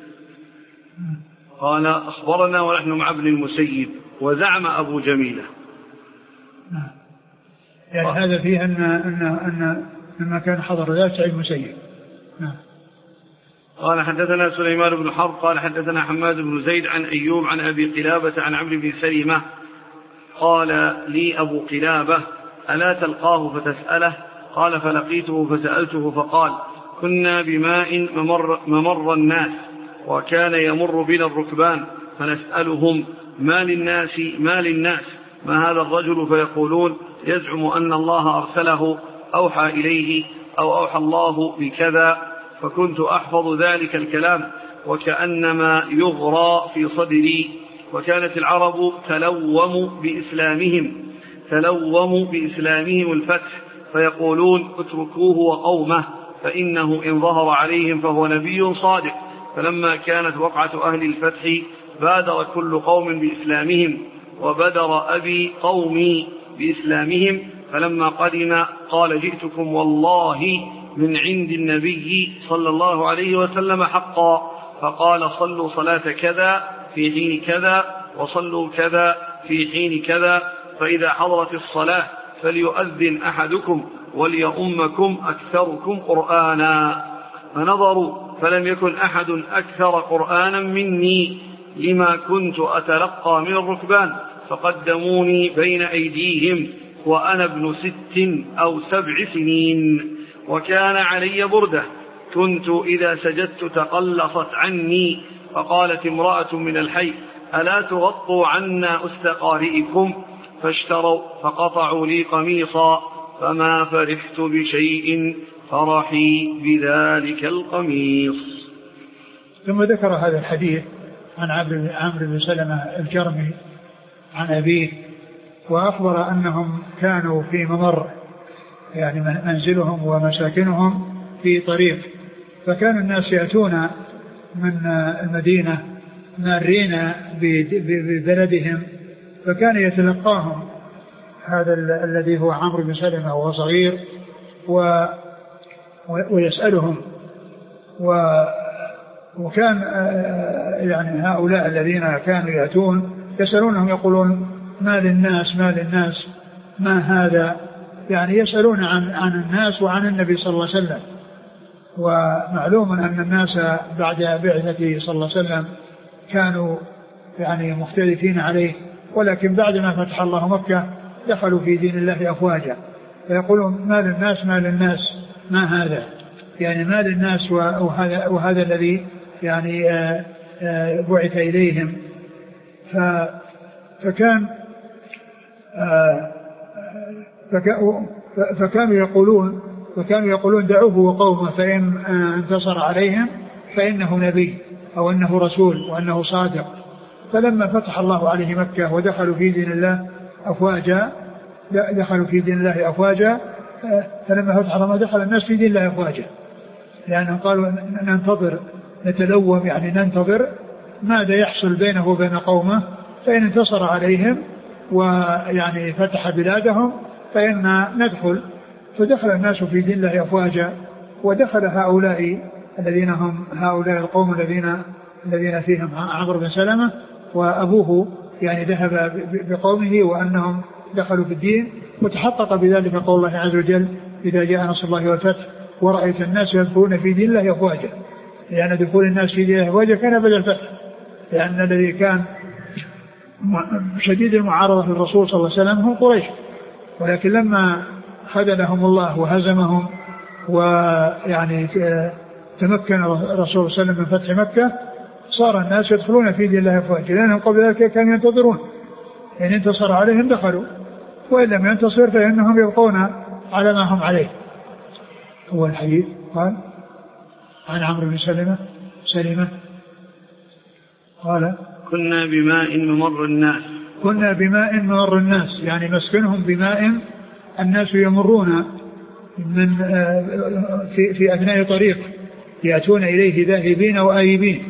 قال أخبرنا ونحن مع ابن المسيب وزعم أبو جميلة. يعني آه. هذا فيه أن أن أن لما كان حضر لا سعيد المسيب. قال حدثنا سليمان بن حرب قال حدثنا حماد بن زيد عن أيوب عن أبي قلابة عن عمرو بن سلمة قال لي أبو قلابة ألا تلقاه فتسأله؟ قال فلقيته فسألته فقال كنا بماء ممر, ممر الناس وكان يمر بنا الركبان فنسألهم ما للناس ما للناس ما هذا الرجل فيقولون يزعم أن الله أرسله أوحى إليه أو أوحى الله بكذا فكنت أحفظ ذلك الكلام وكأنما يغرى في صدري. وكانت العرب تلوم بإسلامهم تلوم بإسلامهم الفتح فيقولون اتركوه وقومه فإنه إن ظهر عليهم فهو نبي صادق. فلما كانت وقعة أهل الفتح بادر كل قوم بإسلامهم وبدر أبي قومي بإسلامهم فلما قدم قال جئتكم والله من عند النبي صلى الله عليه وسلم حقا فقال صلوا صلاة كذا في حين كذا وصلوا كذا في حين كذا فإذا حضرت الصلاة فليؤذن أحدكم وليؤمكم أكثركم قرآنا. فنظروا فلم يكن أحد أكثر قرآنا مني لما كنت أتلقى من الركبان، فقدموني بين أيديهم وأنا ابن ست أو سبع سنين. وكان علي بردة كنت إذا سجدت تقلصت عني، فقالت امرأة من الحي ألا تغطوا عنا أستقارئكم؟ فاشتروا فقطعوا لي قميصا، فما فرحت بشيء فرحي بذلك القميص. ثم ذكر هذا الحديث عن عمرو بن سلمة الجرمي عن أبيه، وأخبر أنهم كانوا في ممر، يعني منزلهم ومساكنهم في طريق، فكان الناس يأتون من المدينة مارين ببلدهم، فكان يتلقاهم هذا الذي هو عمرو بن سلمة وهو صغير و ويسألهم، وكان يعني هؤلاء الذين كانوا يأتون يسألونهم يقولون ما للناس ما للناس ما هذا، يعني يسألون عن عن الناس وعن النبي صلى الله عليه وسلم. ومعلوم أن الناس بعد بعثته صلى الله عليه وسلم كانوا يعني مختلفين عليه، ولكن بعد ما فتح الله مكة دخلوا في دين الله أفواجا، فيقولون ما للناس ما للناس ما هذا، يعني ما للناس وهذا, وهذا الذي يعني بعث إليهم. فكان فكانوا يقولون فكانوا يقولون دعوه وقومه، فإن انتصر عليهم فإنه نبي أو أنه رسول وأنه صادق. فلما فتح الله عليه مكة ودخلوا في دين الله أفواجا دخلوا في دين الله أفواجا فلما فتح الله دخل الناس في دين الله أفواجا، لأنهم قالوا ننتظر نتلوم، يعني ننتظر ماذا يحصل بينه وبين قومه، فإن انتصر عليهم ويعني فتح بلادهم فإن ندخل. فدخل الناس في دين الله أفواجا، ودخل هؤلاء الذين هم هؤلاء القوم الذين الذين فيهم عمرو بن سلمة وأبوه، يعني ذهب بقومه وأنهم دخلوا في الدين، وتحقق بذلك قول الله عز وجل إذا جاء نصر الله والفتح ورأيت الناس يدخلون في دين الله أفواجا، لأن دخول الناس في دين الله أفواجا كان بدل الفتح، لأن الذي كان شديد المعارضة للرسول صلى الله عليه وسلم هو قريش، ولكن لما خذلهم الله وهزمهم ويعني تمكن الرسول صلى الله عليه وسلم من فتح مكة صار الناس يدخلون في دين الله أفواجا، لأنهم قبل ذلك كانوا ينتظرون إن انتصر عليهم دخلوا، وإن لم ينتصر فإنهم يبقون على ما هم عليه. هو الحديث قال عن عمرو بن سلمة سلمة قال كنا بماء ممر الناس كنا بماء ممر الناس، يعني مسكنهم بماء الناس يمرون من في, في أثناء طريق يأتون إليه ذاهبين وآيبين.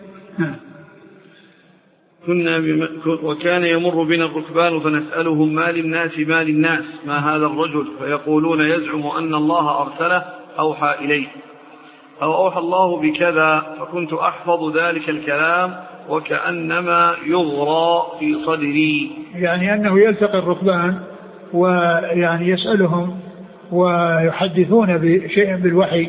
كنا بم... وكان يمر بنا الركبان فنسألهم ما للناس ما للناس ما هذا الرجل، فيقولون يزعم أن الله أرسله أوحى إليه أو أوحى الله بكذا، فكنت أحفظ ذلك الكلام وكأنما يغرى في صدري، يعني أنه يلتقي الركبان ويعني يسألهم ويحدثون بشيء بالوحي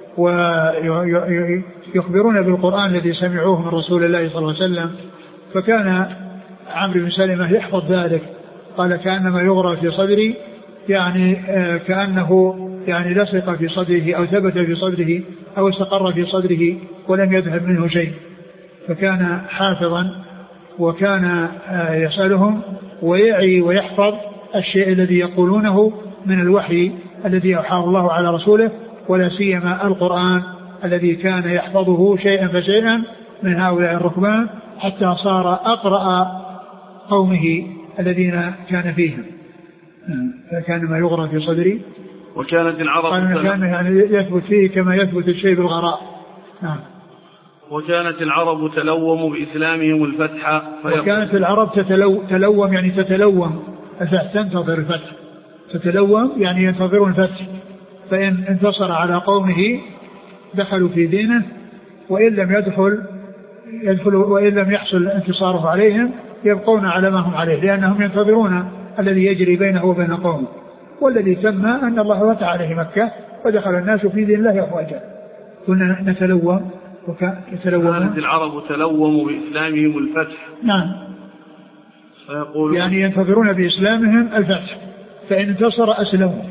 ويخبرون بالقرآن الذي سمعوه من رسول الله صلى الله عليه وسلم. فكان عمرو بن سلمة يحفظ ذلك، قال كأنما يغرى في صدري، يعني كأنه يعني لصق في صدره أو ثبت في صدره أو استقر في صدره ولم يذهب منه شيء. فكان حافظا وكان يسألهم ويعي ويحفظ الشيء الذي يقولونه من الوحي الذي أوحاه الله على رسوله، ولا سيما القرآن الذي كان يحفظه شيئا فشيئا من هؤلاء الركبان حتى صار أقرأ قومه الذين كان فيهم. فكان ما يغرى في صدري وكانت العرب كان يعني يثبت فيه كما يثبت الشيء بالغراء. نعم. وكانت العرب تلوم بإسلامهم الفتح، وكانت العرب تتلو تلوم يعني تتلوم الفتح، تنتظر الفتح، تتلوم يعني ينتظرون الفتح، فإن انتصر على قومه دخلوا في دينه، وإن لم يدخل يدخلوا وإن لم يحصل انتصاره عليهم يبقون على ما هم عليه، لأنهم ينتظرون الذي يجري بينه وبين قومه، والذي تم أن الله فتح عليه مكة ودخل الناس في دين الله أفواجا. كنا نتلوم وكان كانت العرب تلوم بإسلامهم الفتح. نعم. فيقول يعني ينتظرون بإسلامهم الفتح، فإن انتصر أسلموا.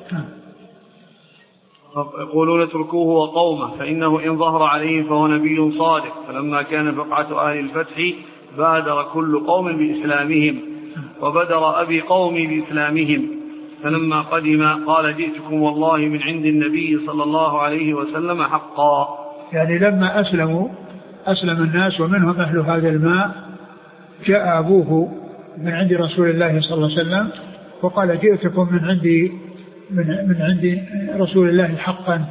يقولون اتركوه وقومه فإنه إن ظهر عليه فهو نبي صادق. فلما كان فقعة أهل الفتح بادر كل قوم بإسلامهم، وبدر أبي قومي بإسلامهم. فلما قدم قال جئتكم والله من عند النبي صلى الله عليه وسلم حقا. يعني لما أسلموا أسلم الناس ومنهم أهل هذا الماء، جاء أبوه من عند رسول الله صلى الله عليه وسلم وقال جئتكم من عندي من من عند رسول الله حقا.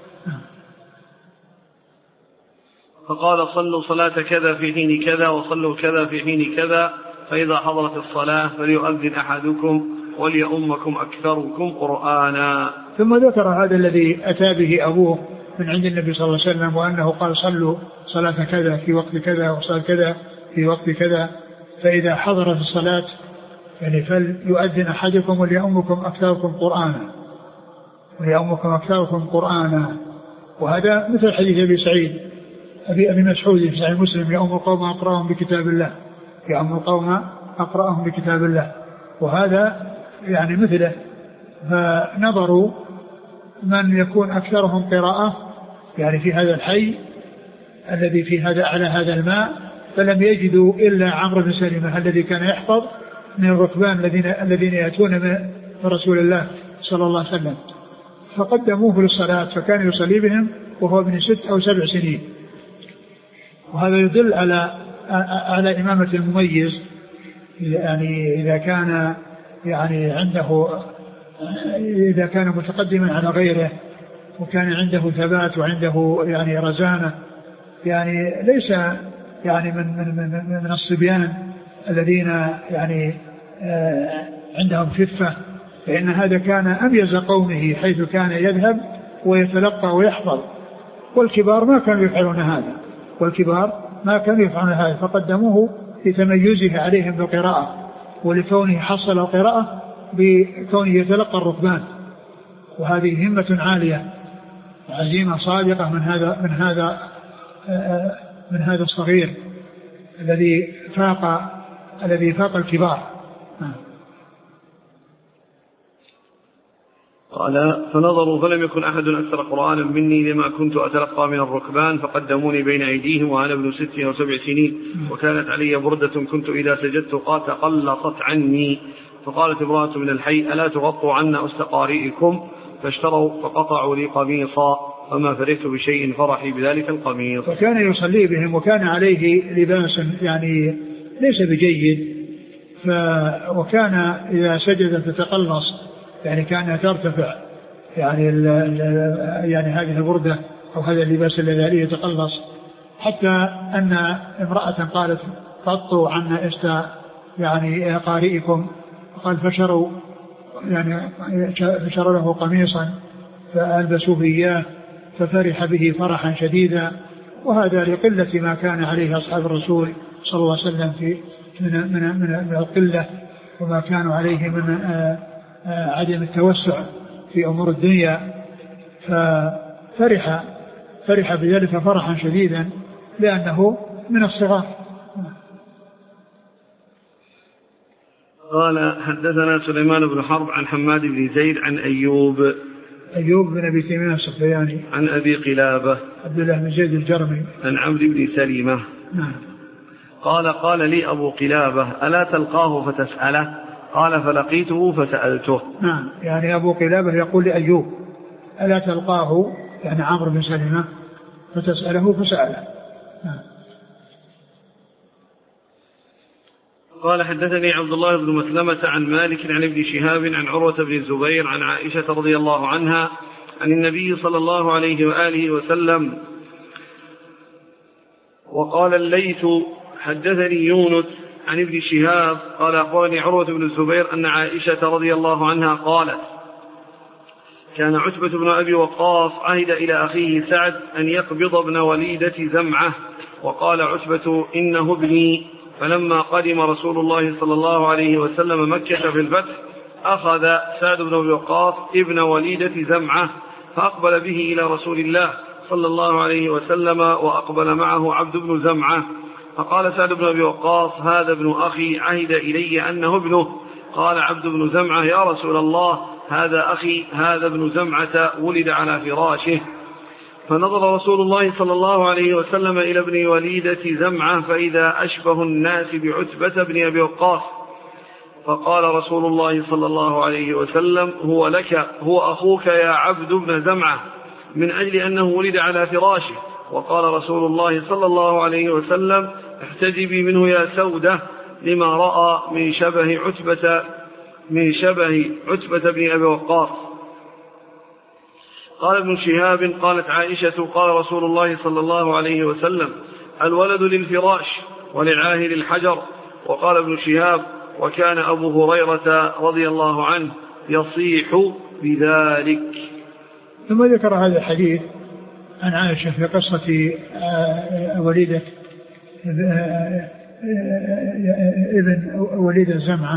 فقال صلوا صلاة كذا في حين كذا وصلوا كذا في حين كذا، فإذا حضرت الصلاة فليؤذن أحدكم وليؤمكم أكثركم قرآنا. ثم ذكر هذا الذي أتى به أبوه من عند النبي صلى الله عليه وسلم، وأنه قال صلوا صلاة كذا في وقت كذا وصلاة كذا في وقت كذا، فإذا حضرت الصلاة يعني فليؤذن أحدكم وليؤمكم أكثركم قرآنا وليؤمكم أكثركم قرآنا. وهذا مثل حديث أبي سعيد أبي أبي مسعود في صحيح مسلم: يؤم القوم أقرأهم بكتاب الله يؤم القوم أقرأهم بكتاب الله. وهذا يعني مثله. فنظروا من يكون أكثرهم قراءة يعني في هذا الحي الذي في هذا على هذا الماء، فلم يجدوا إلا عمرو بن سلمة الذي كان يحفظ من الركبان الذين الذين يأتون من رسول الله صلى الله عليه وسلم، فقدموه للصلاة، فكان يصلي بهم وهو ابن ست أو سبع سنين. وهذا يدل على على إمامة المميز، يعني إذا كان يعني عنده إذا كان متقدما على غيره وكان عنده ثبات وعنده يعني رزانة، يعني ليس يعني من من من, من الصبيان الذين يعني آه عندهم خفة، فإن هذا كان أميز قومه حيث كان يذهب ويتلقى ويحفظ، والكبار ما كانوا يفعلون هذا والكبار ما كانوا يفعلون هذا فقدموه لتميزه عليهم بالقراءة ولكونه حصل القراءة بكونه يتلقى الركبان. وهذه همة عالية وعزيمة صادقة من هذا من هذا آه من هذا الصغير الذي فاق الذي فاق الكبار. قال فنظروا فلم يكن أحد أكثر قرآنا مني لما كنت أتلقى من الركبان، فقدموني بين أيديهم وأنا ابن ست أو سبع سنين، وكانت علي بردة كنت إذا سجدت قال تقلصت عني. فقالت امرأة من الحي ألا تغطوا عنا أستقارئكم؟ فاشتروا فقطعوا لي قميصا، فما فرحت بشيء فرحي بذلك القميص. وكان يصلي بهم وكان عليه لباس يعني ليس بجيد، ف وكان إذا سجد تتقلص، يعني كانها ترتفع، يعني ال ال يعني هذه البردة أو هذا اللباس الذي يتقلص، حتى أن امرأة قالت غطوا عنا است يعني قارئكم، قال فشروا يعني فشروا له قميصا فألبسوه إياه ففرح به فرحا شديدا. وهذا لقلة ما كان عليه أصحاب الرسول صلى الله عليه وسلم في من من من, من القلة وما كانوا عليه من آآ آآ عدم التوسع في أمور الدنيا، ففرح فرح بذلك فرحا شديدا لأنه من الصغار. قال حدثنا سليمان بن حرب عن حماد بن زيد عن أيوب أيوب بن أبي تميم السختياني عن أبي قلابة عبد الله بن زيد الجرمي عن عمرو بن سليمة. نعم. قال قال لي أبو قلابة ألا تلقاه فتسأله؟ قال فلقيته فسألته. نعم، يعني أبو قلابة يقول لأيوب ألا تلقاه يعني عمرو بن سليمة فتسأله فسأله. نعم. قال حدثني عبد الله بن مسلمة عن مالك عن ابن شهاب عن عروة بن الزبير عن عائشة رضي الله عنها عن النبي صلى الله عليه وآله وسلم. وقال الليث حدثني يونس عن ابن شهاب قال أخبرني عروة بن الزبير أن عائشة رضي الله عنها قالت كان عتبة بن أبي وقاص عهد إلى أخيه سعد أن يقبض ابن وليدة زمعة، وقال عتبة إنه ابني. فلما قدم رسول الله صلى الله عليه وسلم مكة في الفتح أخذ سعد بن أبي وقاص ابن وليدة زمعة فأقبل به إلى رسول الله صلى الله عليه وسلم وأقبل معه عبد بن زمعة، فقال سعد بن أبي وقاص: هذا ابن أخي عهد إلي أنه ابنه. قال عبد بن زمعة: يا رسول الله، هذا أخي، هذا ابن زمعة ولد على فراشه. فنظر رسول الله صلى الله عليه وسلم إلى ابن وليدة زمعة فإذا أشبه الناس بعتبة بن أبي وقاص، فقال رسول الله صلى الله عليه وسلم: هو لك، هو أخوك يا عبد بن زمعة، من أجل أنه ولد على فراشه. وقال رسول الله صلى الله عليه وسلم: احتجبي منه يا سودة، لما رأى من شبه عتبة من شبه عتبة بن أبي وقاص. قال ابن شهاب: قالت عائشة: قال رسول الله صلى الله عليه وسلم: الولد للفراش وللعاهل الحجر. وقال ابن شهاب: وكان أبو هريرة رضي الله عنه يصيح بذلك. ثم ذكر هذا الحديث عن عائشة في قصة وليدة ابن وليد الزمعة،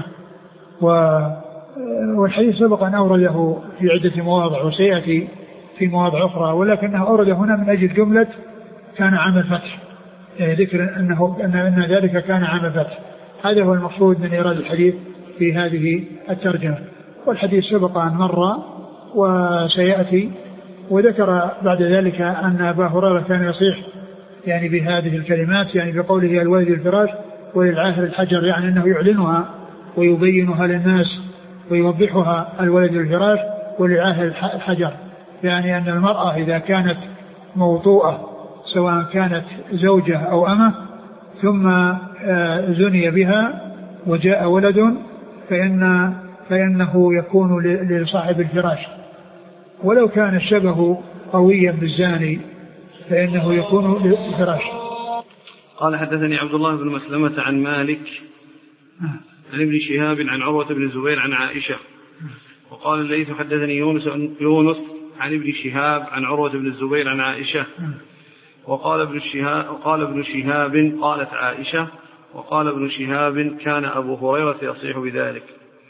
والحديث سبق أن أورده في عدة مواضع وسيأتي في مواضع أخرى، ولكنه أورده هنا من أجل جملة كان عام الفتح، ذكر أنه أن ذلك كان عام الفتح. هذا هو المقصود من إيراد الحديث في هذه الترجمة. والحديث سبق أن مر وسيأتي. وذكر بعد ذلك أن أبا هريرة كان يصيح يعني بهذه الكلمات، يعني بقوله الولد الفراش وللعاهر الحجر، يعني أنه يعلنها ويبينها للناس ويوضحها: الولد الفراش وللعاهر الحجر، يعني أن المرأة إذا كانت موطوءة سواء كانت زوجة أو أمة ثم زني بها وجاء ولد فإن فإنه يكون لصاحب الفراش، ولو كان الشبه قويا بالزاني فإنه يكون للفراش. قال: حدثني عبد الله بن مسلمة عن مالك عن ابن شهاب عن عروة بن الزبير عن عائشة. وقال الليث: حدثني يونس يونس عن ابن شهاب عن عروة بن الزبير عن عائشة. وقال ابن شهاب وقال ابن شهاب قالت عائشة. وقال ابن شهاب: كان أبو هريرة يصيح بذلك.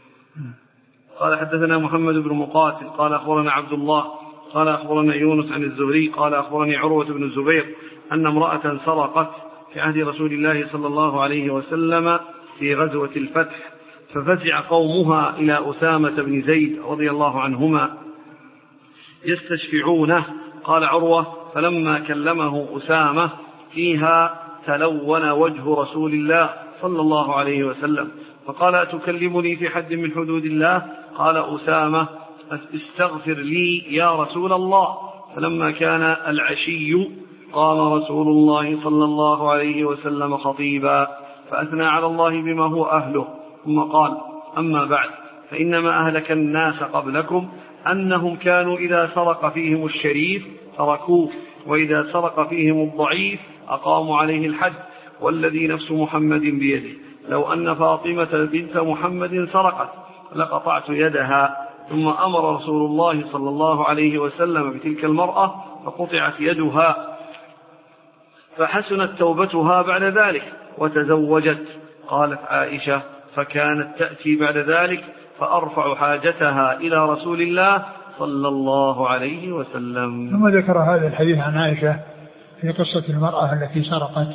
قال: حدثنا محمد بن مقاتل قال أخبرنا عبد الله قال أخبرنا يونس عن الزهري قال أخبرني عروة بن الزبير أن امرأة سرقت في عهد رسول الله صلى الله عليه وسلم في غزوة الفتح، ففزع قومها إلى أسامة بن زيد رضي الله عنهما يستشفعونه. قال عروة: فلما كلمه أسامة فيها تلون وجه رسول الله صلى الله عليه وسلم، فقال: أتكلمني في حد من حدود الله؟ قال أسامة: استغفر لي يا رسول الله. فلما كان العشي قام رسول الله صلى الله عليه وسلم خطيبا فأثنى على الله بما هو أهله، ثم قال: أما بعد، فإنما أهلك الناس قبلكم أنهم كانوا إذا سرق فيهم الشريف تركوه، وإذا سرق فيهم الضعيف أقاموا عليه الحد، والذي نفس محمد بيده لو أن فاطمة بنت محمد سرقت لقطعت يدها. ثم أمر رسول الله صلى الله عليه وسلم بتلك المرأة فقطعت يدها، فحسنت توبتها بعد ذلك وتزوجت. قالت عائشة: فكانت تأتي بعد ذلك فأرفع حاجتها إلى رسول الله صلى الله عليه وسلم. ثم ذكر هذا الحديث عن عائشة في قصة المرأة التي سرقت،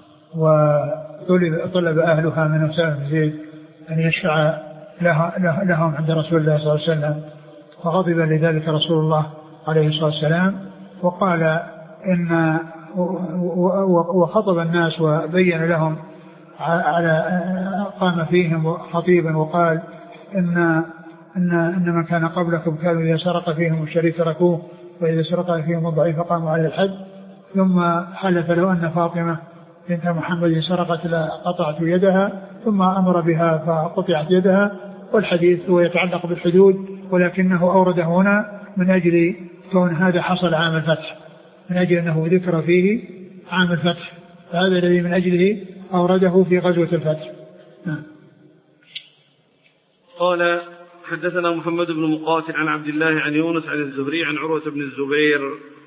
وطلب أهلها من أسامة بن زيد أن يشفع لهم عند رسول الله صلى الله عليه وسلم، فغضب لذلك رسول الله عليه الصلاة والسلام وقال إن وخطب الناس وبين لهم على قام فيهم خطيبا وقال إن إن إن من كان قبلكم كانوا إذا سرق فيهم الشريف تركوه، وإذا سرق فيهم الضعيف قاموا على الحد. ثم حلف لو أن فاطمة بنت محمد سرقت لقطعت يدها، ثم أمر بها فقطعت يدها. والحديث هو يتعلق بالحدود، ولكنه أورده هنا من أجل كون هذا حصل عام الفتح، من أجل أنه ذكر فيه عام الفتح، فهذا الذي من أجله أورده في غزوة الفتح. قال: حدثنا محمد بن مقاتل عن عبد الله عن يونس عن الزهري عن عروة بن الزبير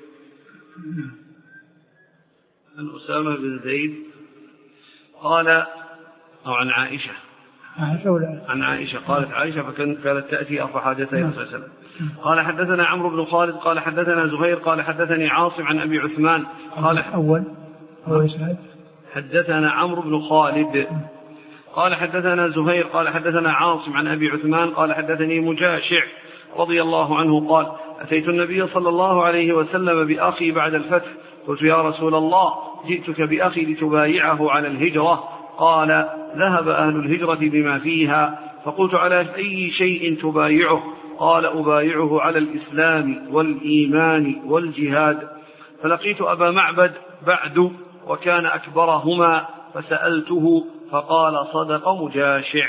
عن أسامة بن زيد قال أو عن عائشة عن عائشة قالت عائشة: فكانت تأتي أرفع حاجتها إلى صلى الله عليه وسلم قال حدثنا عمرو بن خالد قال حدثنا زهير قال حدثني عاصم عن أبي عثمان قال أول أول إسناد حدثنا عمرو بن خالد قال حدثنا زهير قال حدثنا عاصم عن أبي عثمان قال حدثني مجاشع رضي الله عنه قال أتيت النبي صلى الله عليه وسلم بأخي بعد الفتح قلت يا رسول الله جئتك بأخي لتبايعه على الهجرة قال ذهب أهل الهجرة بما فيها فقلت على أي شيء تبايعه قال أبايعه على الإسلام والإيمان والجهاد فلقيت أبا معبد بعد وكان أكبرهما فسألته فقال صدق مجاشع.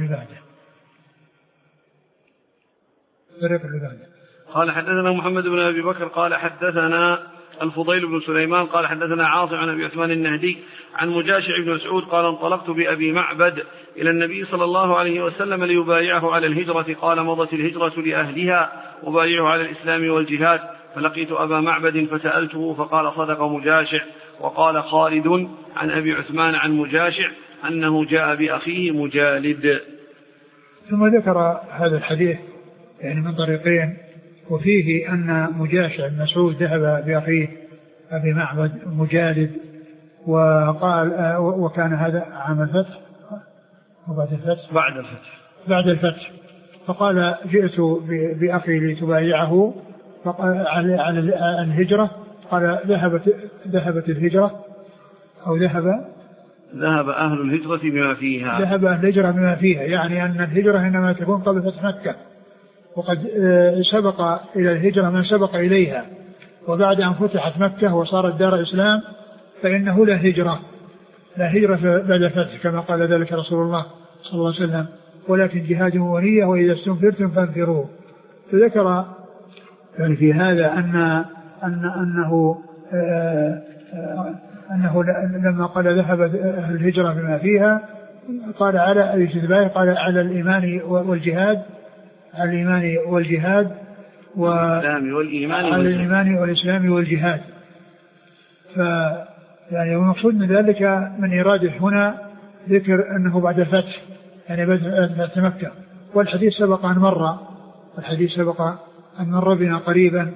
قال حدثنا محمد بن أبي بكر قال حدثنا الفضيل بن سليمان قال حدثنا عاصم عن أبي عثمان النهدي عن مجاشع بن مسعود قال انطلقت بأبي معبد إلى النبي صلى الله عليه وسلم ليبايعه على الهجرة قال مضت الهجرة لأهلها وبايعه على الإسلام والجهاد فلقيت أبا معبد فسألته فقال صدق مجاشع. وقال خالد عن أبي عثمان عن مجاشع أنه جاء بأخيه مجالد. ثم ذكر هذا الحديث يعني من طريقين وفيه أن مجاشع بن مسعود ذهب بأخيه أبي معبد مجالد وقال وكان هذا عام الفتح وبعد الفتح بعد الفتح بعد الفتح فقال جئت بأخي لتبايعه على على الهجرة قال ذهبت ذهبت الهجرة أو ذهب ذهب أهل الهجرة بما فيها ذهب أهل الهجرة بما فيها يعني أن الهجرة إنما تكون قبل فتح مكة وقد سبق إلى الهجرة من سبق إليها وبعد أن فتحت مكة وصارت دار الإسلام فإنه لا هجرة لا هجرة بعد الفتح كما قال ذلك رسول الله صلى الله عليه وسلم ولكن جهاد ونية وإذا استنفرتم فانفروا. فذكر يعني في هذا أن أن أنه آآ آآ أنه لما قال ذهب أهل الهجرة بما فيها قال على الجبال قال على الإيمان والجهاد على الإيمان والجهاد والإيمان على الإيمان والإسلام والجهاد. ف يعني المقصود من ذلك من إرادة هنا ذكر أنه بعد الفتح يعني بعد فتح مكة والحديث سبق أن مر الحديث سبق أن مر بنا قريبا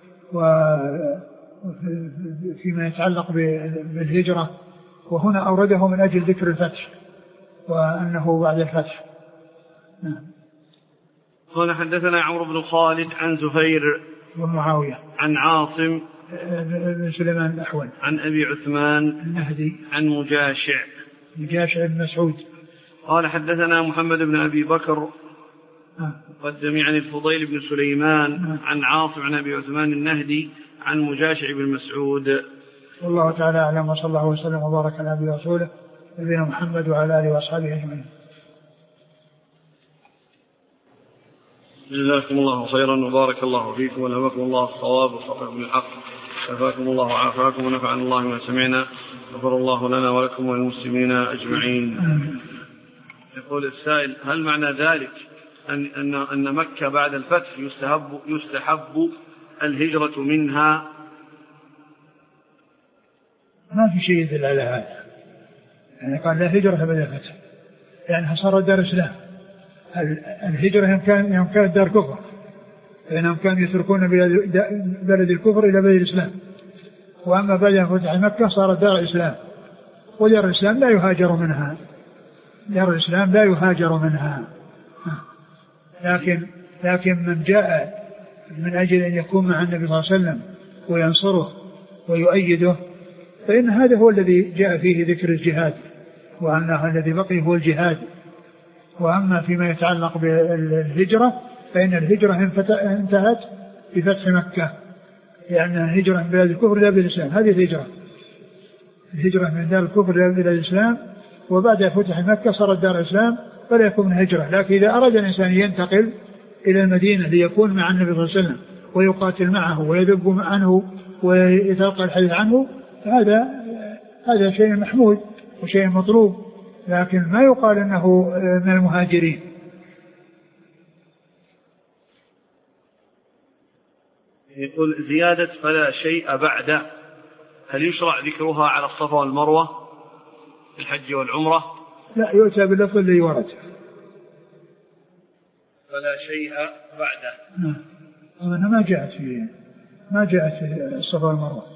وفيما يتعلق بالهجرة وهنا أورده من أجل ذكر الفتح وأنه بعد الفتح. نعم. قال حدثنا عمرو بن خالد عن زهير ومعاوية عن عاصم بن سليمان الأحول عن أبي عثمان النهدي عن مجاشع مجاشع بن مسعود قال حدثنا محمد بن أبي بكر قدم عن الفضيل بن سليمان عن عاصم عن أبي عثمان النهدي عن مجاشع بن مسعود. والله تعالى أعلم وصلى الله وسلم وبارك على نبينا ورسوله نبينا محمد وعلى آله وأصحابه أجمعين. جزاكم الله خيرا وبارك الله فيكم والهمكم الله الصواب وصفكم الحق شفاكم الله وعافاكم ونفعنا الله ما سمعنا غفر الله لنا ولكم وللمسلمين أجمعين. يقول السائل هل معنى ذلك أن, أن, أن مكة بعد الفتح يستحب, يستحب الهجرة منها؟ ما في شيء يدل على هذا يعني قال لا هجرة بعد الفتح لأنها صارت دار إسلام. الهجرة يوم كان يوم كانت دار كفر لأنهم كانوا يتركون بلد الكفر إلى بلد الإسلام وأما بعد أن فتح مكة صارت دار الإسلام ودار الإسلام لا يهاجر منها دار الإسلام لا يهاجر منها لكن لكن من جاء من أجل أن يكون مع النبي صلى الله عليه وسلم وينصره ويؤيده فإن هذا هو الذي جاء فيه ذكر الجهاد وأنه الذي بقي هو الجهاد. وأما فيما يتعلق بالهجرة فإن الهجرة انتهت بفتح مكة يعني الهجرة من بلاد الكفر إلى بلاد الإسلام هذه الهجرة الهجرة من دار الكفر إلى بلاد الإسلام وبعد فتح مكة صارت دار الإسلام فلا يكون هجرة. لكن إذا أراد الإنسان ينتقل إلى المدينة ليكون مع النبي صلى الله عليه وسلم ويقاتل معه ويذب عنه ويتلقى الحديث عنه هذا هذا شيء محمود وشيء مطلوب لكن ما يقال أنه من المهاجرين. يقول زيادة فلا شيء بعد هل يشرع ذكرها على الصفا والمروة في الحج والعمرة؟ لا يؤتى باللفظ الذي ورد فلا شيء بعد أنا ما جاءت في ما جاءت في الصفا والمروة.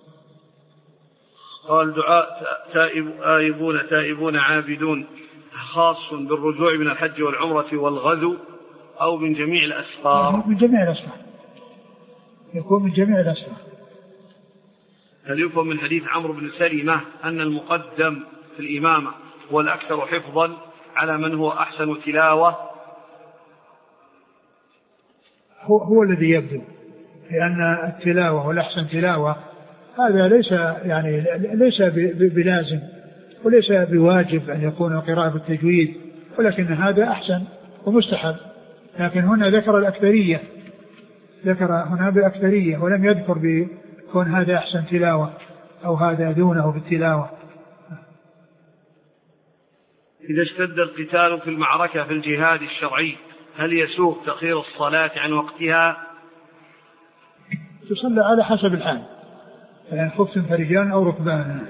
قال دعاء تائب آيبون تائبون عابدون خاص بالرجوع من الحج والعمرة والغزو أو من جميع الأسفار؟ من جميع الأسفار، يكون من جميع الأسفار. هل يفهم من حديث عمرو بن سلمة أن المقدم في الإمامة هو الأكثر حفظا على من هو أحسن تلاوة؟ هو, هو الذي يبدو، لأن التلاوة والأحسن تلاوة هذا ليس يعني ليس بلازم وليس بواجب أن يكون قراءة بالتجويد، ولكن هذا أحسن ومستحب. لكن هنا ذكر الأكثرية، ذكر هنا بالأكثرية ولم يذكر بكون هذا أحسن تلاوة أو هذا دونه بالتلاوة. إذا اشتد القتال في المعركة في الجهاد الشرعي هل يسوغ تأخير الصلاة عن وقتها؟ تصلى على حسب الحال، يعني خفتم فرجان أو ركبانا.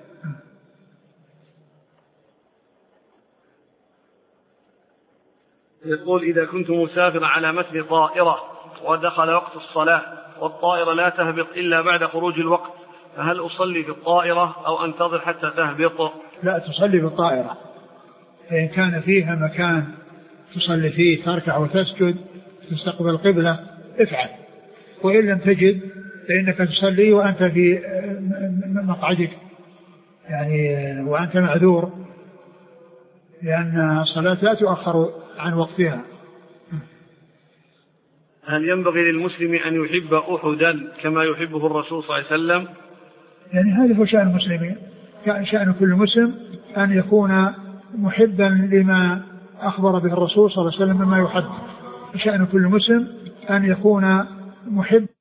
يقول إذا كنت مسافر على متن طائرة ودخل وقت الصلاة والطائرة لا تهبط إلا بعد خروج الوقت، فهل أصلي في الطائرة أو أنتظر حتى تهبط؟ لا، تصلي في الطائرة، فإن كان فيها مكان تصلي فيه تركع وتسجد تستقبل القبلة افعل، وإن لم تجد فإنك تصلي وأنت في مقعدك يعني وأنت معذور، لأن الصلاة لا تؤخر عن وقتها. هل ينبغي للمسلم أن يحب أحدا كما يحبه الرسول صلى الله عليه وسلم؟ يعني هذا هو شأن المسلمين، شأن كل مسلم أن يكون محبا لما أخبر به الرسول صلى الله عليه وسلم مما يحب. شأن كل مسلم أن يكون محب